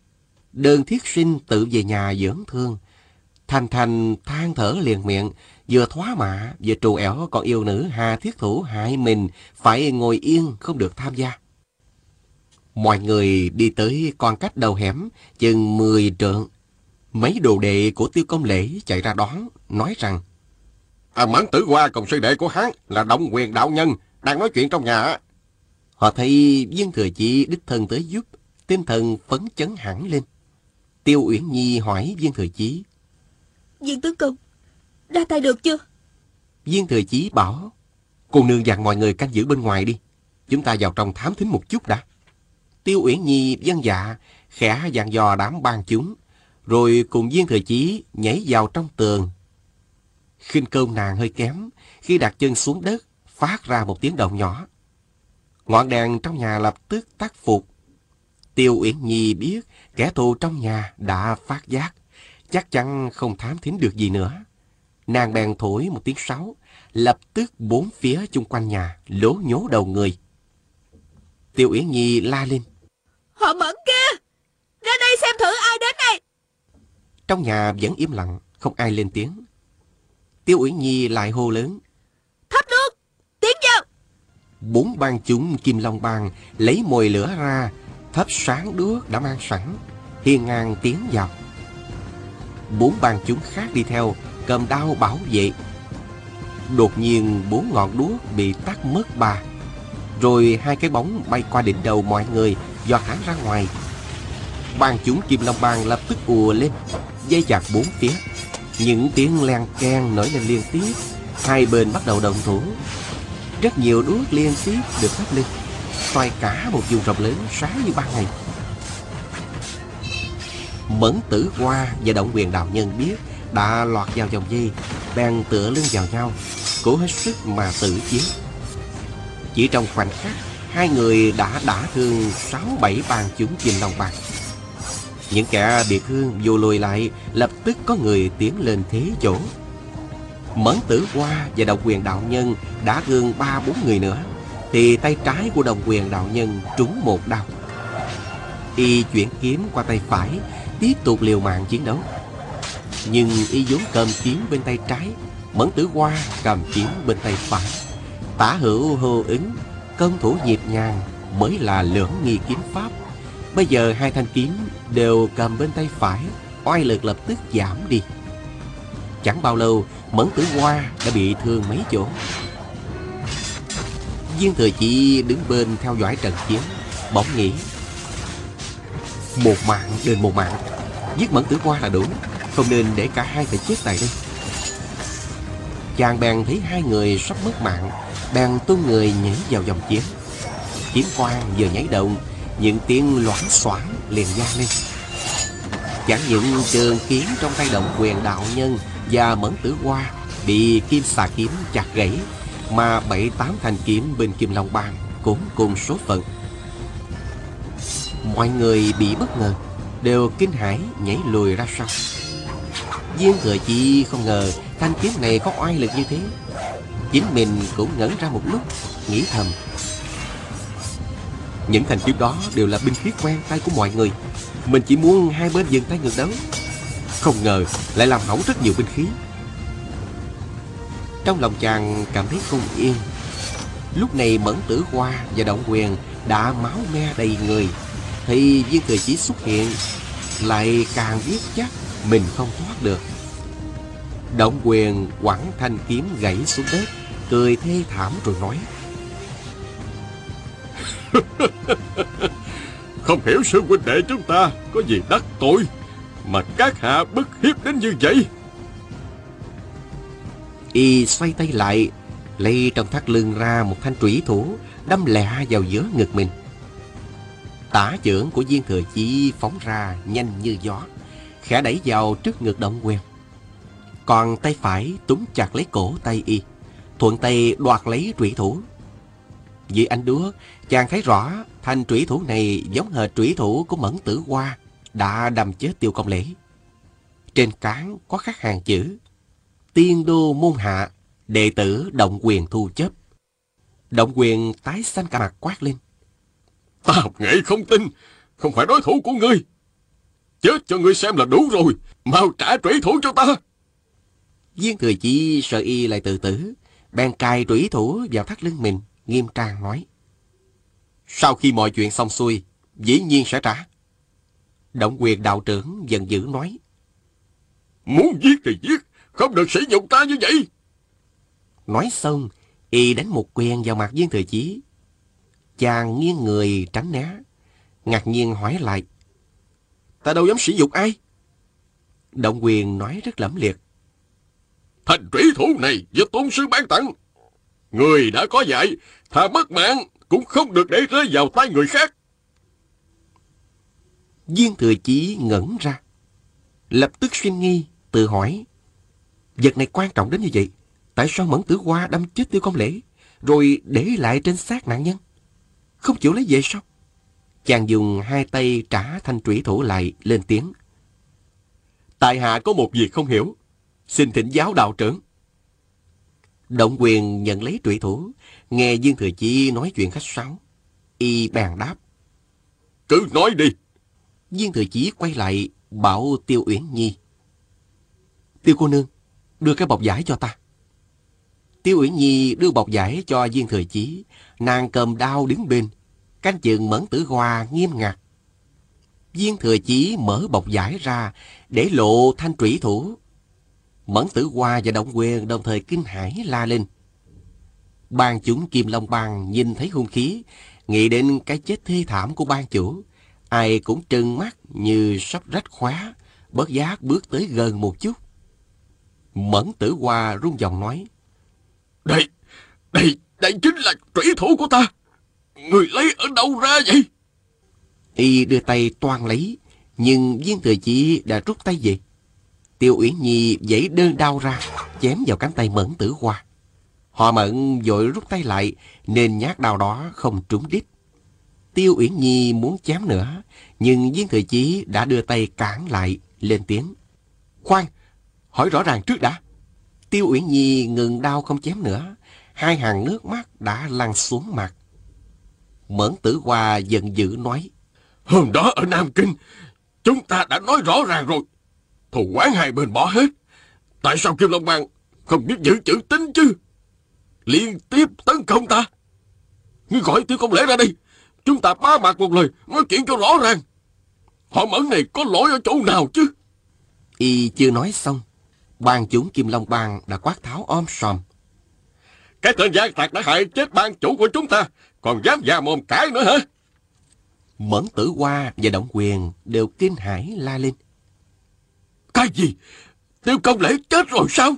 [SPEAKER 2] Đơn Thiết Sinh tự về nhà dưỡng thương. Thành Thành than thở liền miệng, vừa thoá mạ vừa trù ẻo còn yêu nữ Hà Thiết Thủ hại mình, phải ngồi yên không được tham gia. Mọi người đi tới con cách đầu hẻm chừng 10 trượng. Mấy đồ đệ của Tiêu Công Lễ chạy ra đón, nói rằng:
[SPEAKER 4] Mẫn Tử Hoa cùng sư đệ của hắn là Động Quyền đạo nhân đang nói chuyện trong nhà.
[SPEAKER 2] Họ thấy Viên Thừa Chí đích thân tới giúp, tinh thần phấn chấn hẳn lên. Tiêu Uyển Nhi hỏi Viên Thừa Chí:
[SPEAKER 3] Viên tướng công, ra tay được chưa?
[SPEAKER 2] Viên Thừa Chí bảo: Cô nương dặn mọi người canh giữ bên ngoài đi, chúng ta vào trong thám thính một chút đã. Tiêu Uyển Nhi vâng dạ, khẽ dặn dò đám ban chúng, rồi cùng Viên Thừa Chí nhảy vào trong tường. Khinh công nàng hơi kém, khi đặt chân xuống đất phát ra một tiếng động nhỏ. Ngọn đèn trong nhà lập tức tắt phục. Tiêu Uyển Nhi biết kẻ thù trong nhà đã phát giác, chắc chắn không thám thính được gì nữa. Nàng bèn thổi một tiếng sáo, lập tức bốn phía chung quanh nhà lố nhố đầu người. Tiêu Uyển Nhi la lên:
[SPEAKER 3] Họ Mẫn kia, ra đây xem thử ai đến này.
[SPEAKER 2] Trong nhà vẫn im lặng, không ai lên tiếng. Tiêu Uyển Nhi lại hô lớn:
[SPEAKER 3] Thắp nước, tiến vào.
[SPEAKER 2] 4 ban chúng Kim Long Bang lấy mồi lửa ra, thắp sáng đuốc đã mang sẵn, hiên ngang tiến vào. 4 ban chúng khác đi theo, cầm đao bảo vệ. Đột nhiên 4 ngọn đuốc bị tắt mất 3, rồi 2 cái bóng bay qua đỉnh đầu mọi người, giọt thẳng ra ngoài. Ban chúng Kim Long Bang lập tức ùa lên, dây chặt 4 phía. Những tiếng len keng nổi lên liên tiếp, hai bên bắt đầu đồng thủ. Rất nhiều đuốc liên tiếp được thắp lên, soi cả một vùng rộng lớn sáng như ban ngày. Mẫn Tử Hoa và Động Quyền đạo nhân biết đã lọt vào vòng dây, bèn tựa lưng vào nhau, cố hết sức mà tử chiến. Chỉ trong khoảnh khắc, hai người đã đả thương 6-7 ban chúng Kim Long Bang. Những kẻ bị thương vô lùi lại, lập tức có người tiến lên thế chỗ. Mẫn Tử Hoa và Động Quyền đạo nhân đã thương 3-4 người nữa, thì tay trái của Động Quyền đạo nhân trúng một đao. Y chuyển kiếm qua tay phải, tiếp tục liều mạng chiến đấu. Nhưng y vốn cầm kiếm bên tay trái, Mẫn Tử Hoa cầm kiếm bên tay phải. Tả hữu hô ứng, công thủ nhịp nhàng mới là lưỡng nghi kiếm pháp. Bây giờ hai thanh kiếm đều cầm bên tay phải, oai lực lập tức giảm đi. Chẳng bao lâu, Mẫn Tử Hoa đã bị thương mấy chỗ. Viên Thừa Chí đứng bên theo dõi trận chiến, bỗng nghĩ: một mạng đền một mạng, giết Mẫn Tử Hoa là đủ, không nên để cả hai phải chết tại đây. Chàng bèn thấy hai người sắp mất mạng, bèn tung người nhảy vào vòng chiến. Kiếm quang vừa nhảy động, những tiếng loảng xoảng liền vang lên. Chẳng những trường kiếm trong tay Động Quyền đạo nhân và Mẫn Tử Hoa bị kim xà kiếm chặt gãy, mà 7-8 thanh kiếm bên Kim Long Bang cũng cùng số phận. Mọi người bị bất ngờ, đều kinh hãi nhảy lùi ra sau. Viên Thừa Chí không ngờ thanh kiếm này có oai lực như thế. Chính mình cũng ngẩn ra một lúc, nghĩ thầm: những thanh kiếm đó đều là binh khí quen tay của mọi người, mình chỉ muốn hai bên dừng tay ngược đấu, không ngờ lại làm hỏng rất nhiều binh khí. Trong lòng chàng cảm thấy không yên. Lúc này Mẫn Tử Hoa và Động Quyền đã máu me đầy người, thì Viên Thừa Chí xuất hiện, lại càng biết chắc mình không thoát được. Động Quyền quẳng thanh kiếm gãy xuống đất, cười thê thảm rồi nói:
[SPEAKER 4] Không hiểu sư huynh đệ chúng ta có gì đắc tội mà các hạ bức hiếp đến như vậy.
[SPEAKER 2] Y xoay tay lại, lấy trong thắt lưng ra một thanh trủy thủ, đâm lẹ vào giữa ngực mình. Tả chưởng của Viên Thừa Chí phóng ra nhanh như gió, khẽ đẩy vào trước ngực Động Quyền. Còn tay phải túm chặt lấy cổ tay y, thuận tay đoạt lấy trủy thủ. Dưới ánh đuốc, chàng thấy rõ thanh trủy thủ này giống hệt trủy thủ của Mẫn Tử Hoa đã đâm chết Tiêu Công Lễ. Trên cán có khắc hàng chữ: Tiên đô môn hạ, đệ tử Động Quyền thu chấp. Động Quyền tái xanh cả mặt quát lên:
[SPEAKER 4] Tào Nghệ không tin, không phải đối thủ của ngươi. chết cho ngươi xem là đủ rồi. Mau trả trủy thủ cho ta.
[SPEAKER 2] Viên Thừa Chí sợ y lại tự tử, bèn cài trủy thủ vào thắt lưng mình, nghiêm trang nói: Sau khi mọi chuyện xong xuôi, dĩ nhiên sẽ trả. Động Quyền đạo trưởng giận dữ nói:
[SPEAKER 4] Muốn giết thì giết, không được sử dụng ta như vậy.
[SPEAKER 2] Nói xong, y đánh một quyền vào mặt Viên Thừa Chí. Chàng nghiêng người tránh né, ngạc nhiên hỏi lại: Ta đâu dám sỉ nhục ai? Động Quyền nói rất lẫm liệt:
[SPEAKER 4] Thanh trủy thủ này do tôn sư ban tặng. Người đã có dạy, thà mất mạng cũng không được để rơi vào tay người khác.
[SPEAKER 2] Viên Thừa Chí ngẩn ra, lập tức suy nghi, tự hỏi: Vật này quan trọng đến như vậy, tại sao Mẫn Tử Hoa đâm chết Tiêu Công Lễ, rồi để lại trên xác nạn nhân, không chịu lấy về sao? Chàng dùng hai tay trả thanh trủy thủ lại, lên tiếng: Tại hạ có một việc không hiểu, xin thỉnh giáo đạo trưởng. Động Quyền nhận lấy trụy thủ, nghe Viên Thừa Chí nói chuyện khách sáo, y bèn đáp:
[SPEAKER 4] Cứ nói đi.
[SPEAKER 2] Viên Thừa Chí quay lại bảo Tiêu Uyển Nhi: Tiêu cô nương, đưa cái bọc vải cho ta. Tiêu Uyển Nhi đưa bọc vải cho Viên Thừa Chí, nàng cầm đao đứng bên, canh chừng Mẫn Tử Hoa nghiêm ngặt. Viên Thừa Chí mở bọc vải ra, để lộ thanh trủy thủ. Mẫn Tử Hoa và Động Quyền đồng thời kinh hãi la lên. Bang chúng Kim Long Bang nhìn thấy hung khí, nghĩ đến cái chết thê thảm của bang chủ, ai cũng trừng mắt như sắp rách khóa, bất giác bước tới gần một chút. Mẫn Tử Hoa run giọng nói: Đây chính là trủy thủ của ta. Người lấy ở đâu ra vậy? Y đưa tay toan lấy, nhưng Viên Thừa Chí đã rút tay về. Tiêu Uyển Nhi giãy đơn đao ra, chém vào cánh tay Mẫn Tử Hoa. Họ Mẫn vội rút tay lại, nên nhát đao đó không trúng đích. Tiêu Uyển Nhi muốn chém nữa, nhưng Viên Thừa Chí đã đưa tay cản lại, lên tiếng: Khoan, hỏi rõ ràng trước đã. Tiêu Uyển Nhi ngừng đao không chém nữa, hai hàng nước mắt đã lăn xuống mặt. Mẫn Tử Hoa giận dữ nói:
[SPEAKER 4] Hôm đó ở Nam Kinh, chúng ta đã nói rõ ràng rồi. Thù oán hai bên bỏ hết. Tại sao Kim Long Bang không biết giữ chữ tín chứ? Liên tiếp tấn công ta. Ngươi gọi Tiêu Công Lễ ra đây, chúng ta bá mặt một lời, nói chuyện cho rõ ràng. Họ Mẫn này có lỗi ở chỗ nào chứ?
[SPEAKER 2] Y chưa nói xong, bang chúng Kim Long Bang đã quát tháo om sòm:
[SPEAKER 4] Cái tên gian tặc đã hại chết bang chủ của chúng ta, còn dám già mồm cãi nữa hả?
[SPEAKER 2] Mẫn Tử Hoa và Động Quyền đều kinh hãi la lên:
[SPEAKER 4] Cái gì? Tiêu Công Lễ chết rồi sao?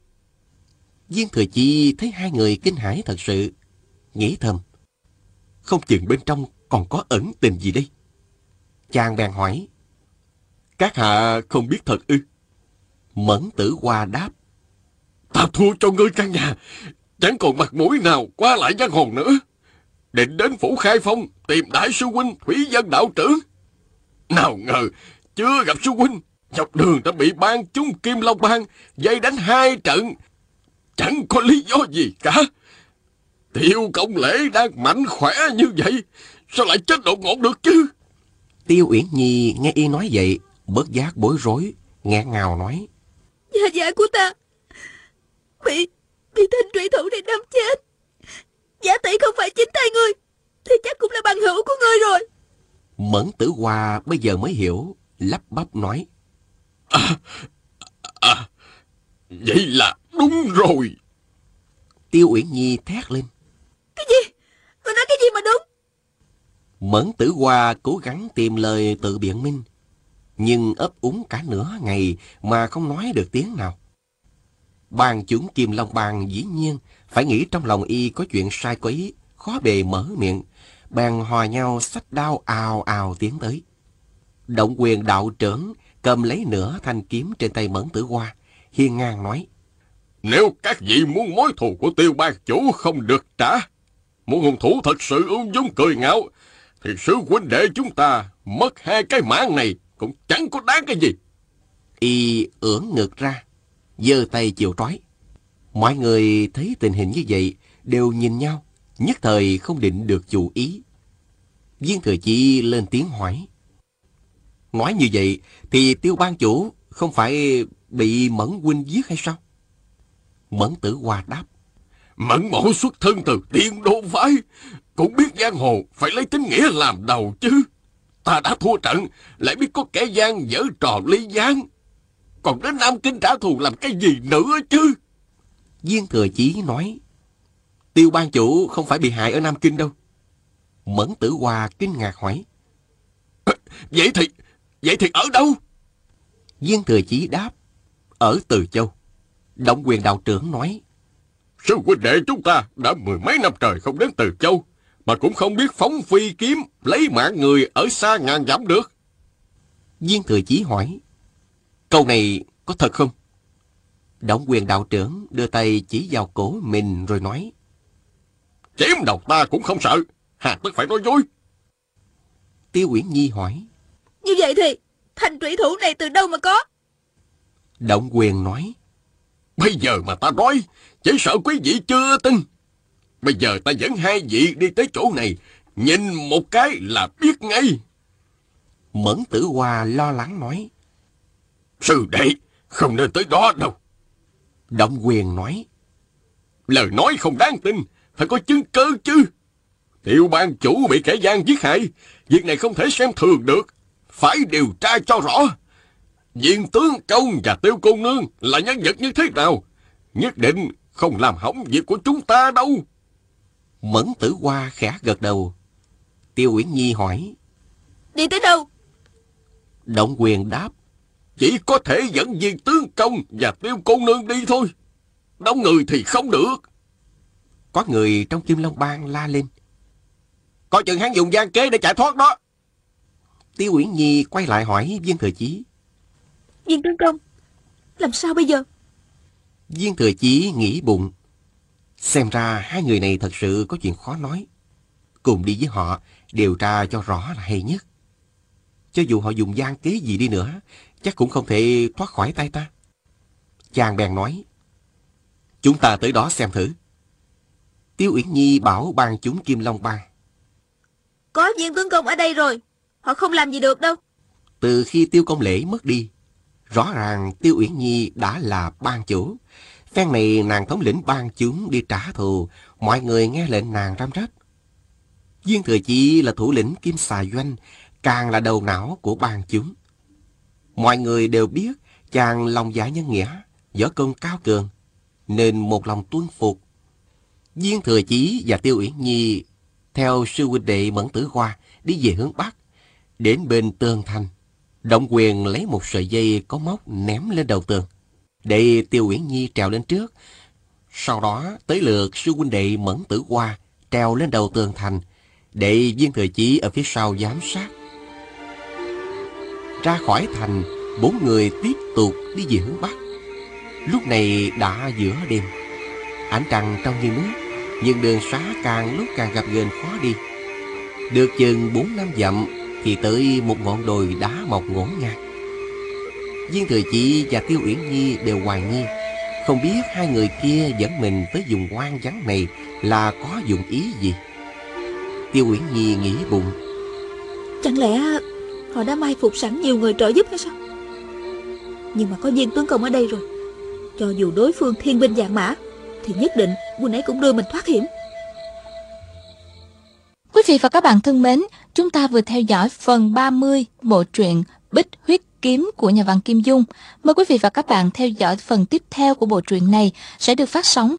[SPEAKER 2] Viên Thừa Chí thấy hai người kinh hãi thật sự, nghĩ thầm: Không chừng bên trong còn có ẩn tình gì đây. Chàng bèn hỏi: Các hạ không biết thật ư? Mẫn Tử Hoa đáp:
[SPEAKER 4] Ta thua cho ngươi căn nhà, chẳng còn mặt mũi nào qua lại giang hồ nữa. Định đến phủ Khai Phong tìm đại sư huynh Thủy Vân đạo trưởng. Nào ngờ chưa gặp sư huynh, dọc đường đã bị bang chúng Kim Long Bang vây đánh 2 trận, chẳng có lý do gì cả. Tiêu Công Lễ đang mạnh khỏe như vậy, sao lại chết đột ngột được chứ?
[SPEAKER 2] Tiêu Uyển Nhi nghe y nói vậy, bất giác bối rối, nghẹn ngào nói:
[SPEAKER 3] Dạ của ta bị thanh trụy thủ này đâm chết. Giả tỷ không phải chính tay ngươi, thì chắc cũng là bằng hữu của ngươi rồi.
[SPEAKER 2] Mẫn Tử Hoa bây giờ mới hiểu, lắp bắp nói:
[SPEAKER 4] Vậy là đúng rồi.
[SPEAKER 2] Tiêu Uyển Nhi thét lên:
[SPEAKER 3] Cái gì? Ngươi nói cái gì mà đúng?
[SPEAKER 2] Mẫn Tử Hoa cố gắng tìm lời tự biện minh, nhưng ấp úng cả nửa ngày mà không nói được tiếng nào. Bang chúng Kim Long Bang dĩ nhiên phải nghĩ trong lòng y có chuyện sai quấy, khó bề mở miệng, bèn hòa nhau xách đao ào ào tiến tới. Động Quyền đạo trưởng cầm lấy nửa thanh kiếm trên tay Mẫn Tử Hoa, hiên ngang nói:
[SPEAKER 4] Nếu các vị muốn mối thù của Tiêu bang chủ không được trả, muốn hung thủ thật sự ung dung cười ngạo, thì sư huynh đệ chúng ta mất 2 cái mạng này cũng chẳng có đáng cái gì.
[SPEAKER 2] Y ưỡn ngực ra, giơ tay chịu trói. Mọi người thấy tình hình như vậy đều nhìn nhau, nhất thời không định được chủ ý. Viên Thừa Chí lên tiếng hỏi: Nói như vậy thì Tiêu ban chủ không phải bị Mẫn huynh giết hay sao? Mẫn Tử Hoa đáp.
[SPEAKER 4] Mẫn mỗ xuất thân từ Tiên Đô phái, cũng biết giang hồ phải lấy tính nghĩa làm đầu chứ. Ta đã thua trận, lại biết có kẻ gian giở trò ly gián, còn đến Nam Kinh trả thù làm cái gì nữa chứ?
[SPEAKER 2] Viên Thừa Chí nói. Tiêu ban chủ không phải bị hại ở Nam Kinh đâu. Mẫn Tử Hoa kinh ngạc hỏi.
[SPEAKER 4] Vậy thì ở đâu?
[SPEAKER 2] Viên Thừa Chí đáp. Ở Từ Châu. Động Quyền đạo trưởng nói.
[SPEAKER 4] Sư huynh đệ chúng ta đã mười mấy năm trời không đến Từ Châu, mà cũng không biết phóng phi kiếm lấy mạng người ở xa ngàn dặm được.
[SPEAKER 2] Viên Thừa Chí hỏi. Câu này có thật không? Động Quyền đạo trưởng đưa tay chỉ vào cổ mình rồi nói.
[SPEAKER 4] Chém đầu ta cũng không sợ, hà tất phải nói dối.
[SPEAKER 2] Tiêu Uyển Nhi hỏi.
[SPEAKER 3] Như vậy thì thanh trủy thủ này từ đâu mà có?
[SPEAKER 2] Động Quyền nói.
[SPEAKER 4] Bây giờ mà ta nói, chỉ sợ quý vị chưa tin. Bây giờ ta dẫn hai vị đi tới chỗ này, nhìn một cái là biết ngay.
[SPEAKER 2] Mẫn Tử Hoa lo lắng nói.
[SPEAKER 4] Sư đệ, không nên tới đó đâu.
[SPEAKER 2] Động Quyền nói.
[SPEAKER 4] Lời nói không đáng tin, phải có chứng cứ chứ. Tiêu ban chủ bị kẻ gian giết hại, việc này không thể xem thường được, phải điều tra cho rõ. Viên tướng công và Tiêu cô nương là nhân vật như thế nào, nhất định không làm hỏng việc của chúng ta đâu.
[SPEAKER 2] Mẫn Tử Hoa khẽ gật đầu. Tiêu Uyển Nhi hỏi.
[SPEAKER 3] Đi tới đâu?
[SPEAKER 2] Động Quyền đáp.
[SPEAKER 4] Chỉ có thể dẫn viên tướng công và Tiêu cô nương đi thôi, đông người thì không được.
[SPEAKER 2] Có người trong Kim Long Bang la lên.
[SPEAKER 4] Coi chừng hắn dùng gian kế để chạy thoát đó.
[SPEAKER 2] Tiêu Uyển Nhi quay lại hỏi Viên Thừa Chí.
[SPEAKER 3] Viên tướng công, làm sao bây giờ?
[SPEAKER 2] Viên Thừa Chí nghĩ bụng. Xem ra hai người này thật sự có chuyện khó nói. Cùng đi với họ, điều tra cho rõ là hay nhất. Cho dù họ dùng gian kế gì đi nữa, chắc cũng không thể thoát khỏi tay ta. Chàng bèn nói. Chúng ta tới đó xem thử. Tiêu Uyển Nhi bảo ban chúng Kim Long Bang.
[SPEAKER 3] Có viên tướng công ở đây rồi, họ không làm gì được đâu.
[SPEAKER 2] Từ khi Tiêu Công Lễ mất đi, rõ ràng Tiêu Uyển Nhi đã là ban chủ. Phen này nàng thống lĩnh ban chúng đi trả thù, mọi người nghe lệnh nàng răm rắp. Viên Thừa Chí là thủ lĩnh Kim Xà Doanh, càng là đầu não của ban chúng. Mọi người đều biết chàng lòng dạ nhân nghĩa, võ công cao cường, nên một lòng tuân phục. Viên Thừa Chí và Tiêu Uyển Nhi theo sư huynh đệ Mẫn Tử Hoa đi về hướng Bắc. Đến bên tường thành, Động Quyền lấy một sợi dây có móc ném lên đầu tường, để Tiêu Uyển Nhi trèo lên trước. Sau đó tới lượt sư huynh đệ Mẫn Tử Hoa trèo lên đầu tường thành, để Viên Thừa Chí ở phía sau giám sát. Ra khỏi thành, bốn người tiếp tục đi về hướng Bắc. Lúc này đã giữa đêm, ánh trăng trong như nước, nhưng đường xá càng lúc càng gập ghềnh khó đi. Được chừng 4-5 dặm thì tới một ngọn đồi đá mọc ngổn ngang. Viên Thừa Chí và Tiêu Uyển Nhi đều hoài nghi, không biết hai người kia dẫn mình tới vùng hoang vắng này là có dụng ý gì. Tiêu Uyển Nhi nghĩ bụng.
[SPEAKER 3] Chẳng lẽ họ đã mai phục sẵn nhiều người trợ giúp hay sao? Nhưng mà có viên tướng công ở đây rồi, cho dù đối phương thiên binh vạn mã thì nhất định huynh ấy cũng đưa mình thoát hiểm.
[SPEAKER 1] Quý vị và các bạn thân mến, chúng ta vừa theo dõi phần 30 bộ truyện Bích Huyết Kiếm của nhà văn Kim Dung. Mời quý vị và các bạn theo dõi phần tiếp theo của bộ truyện này sẽ được phát sóng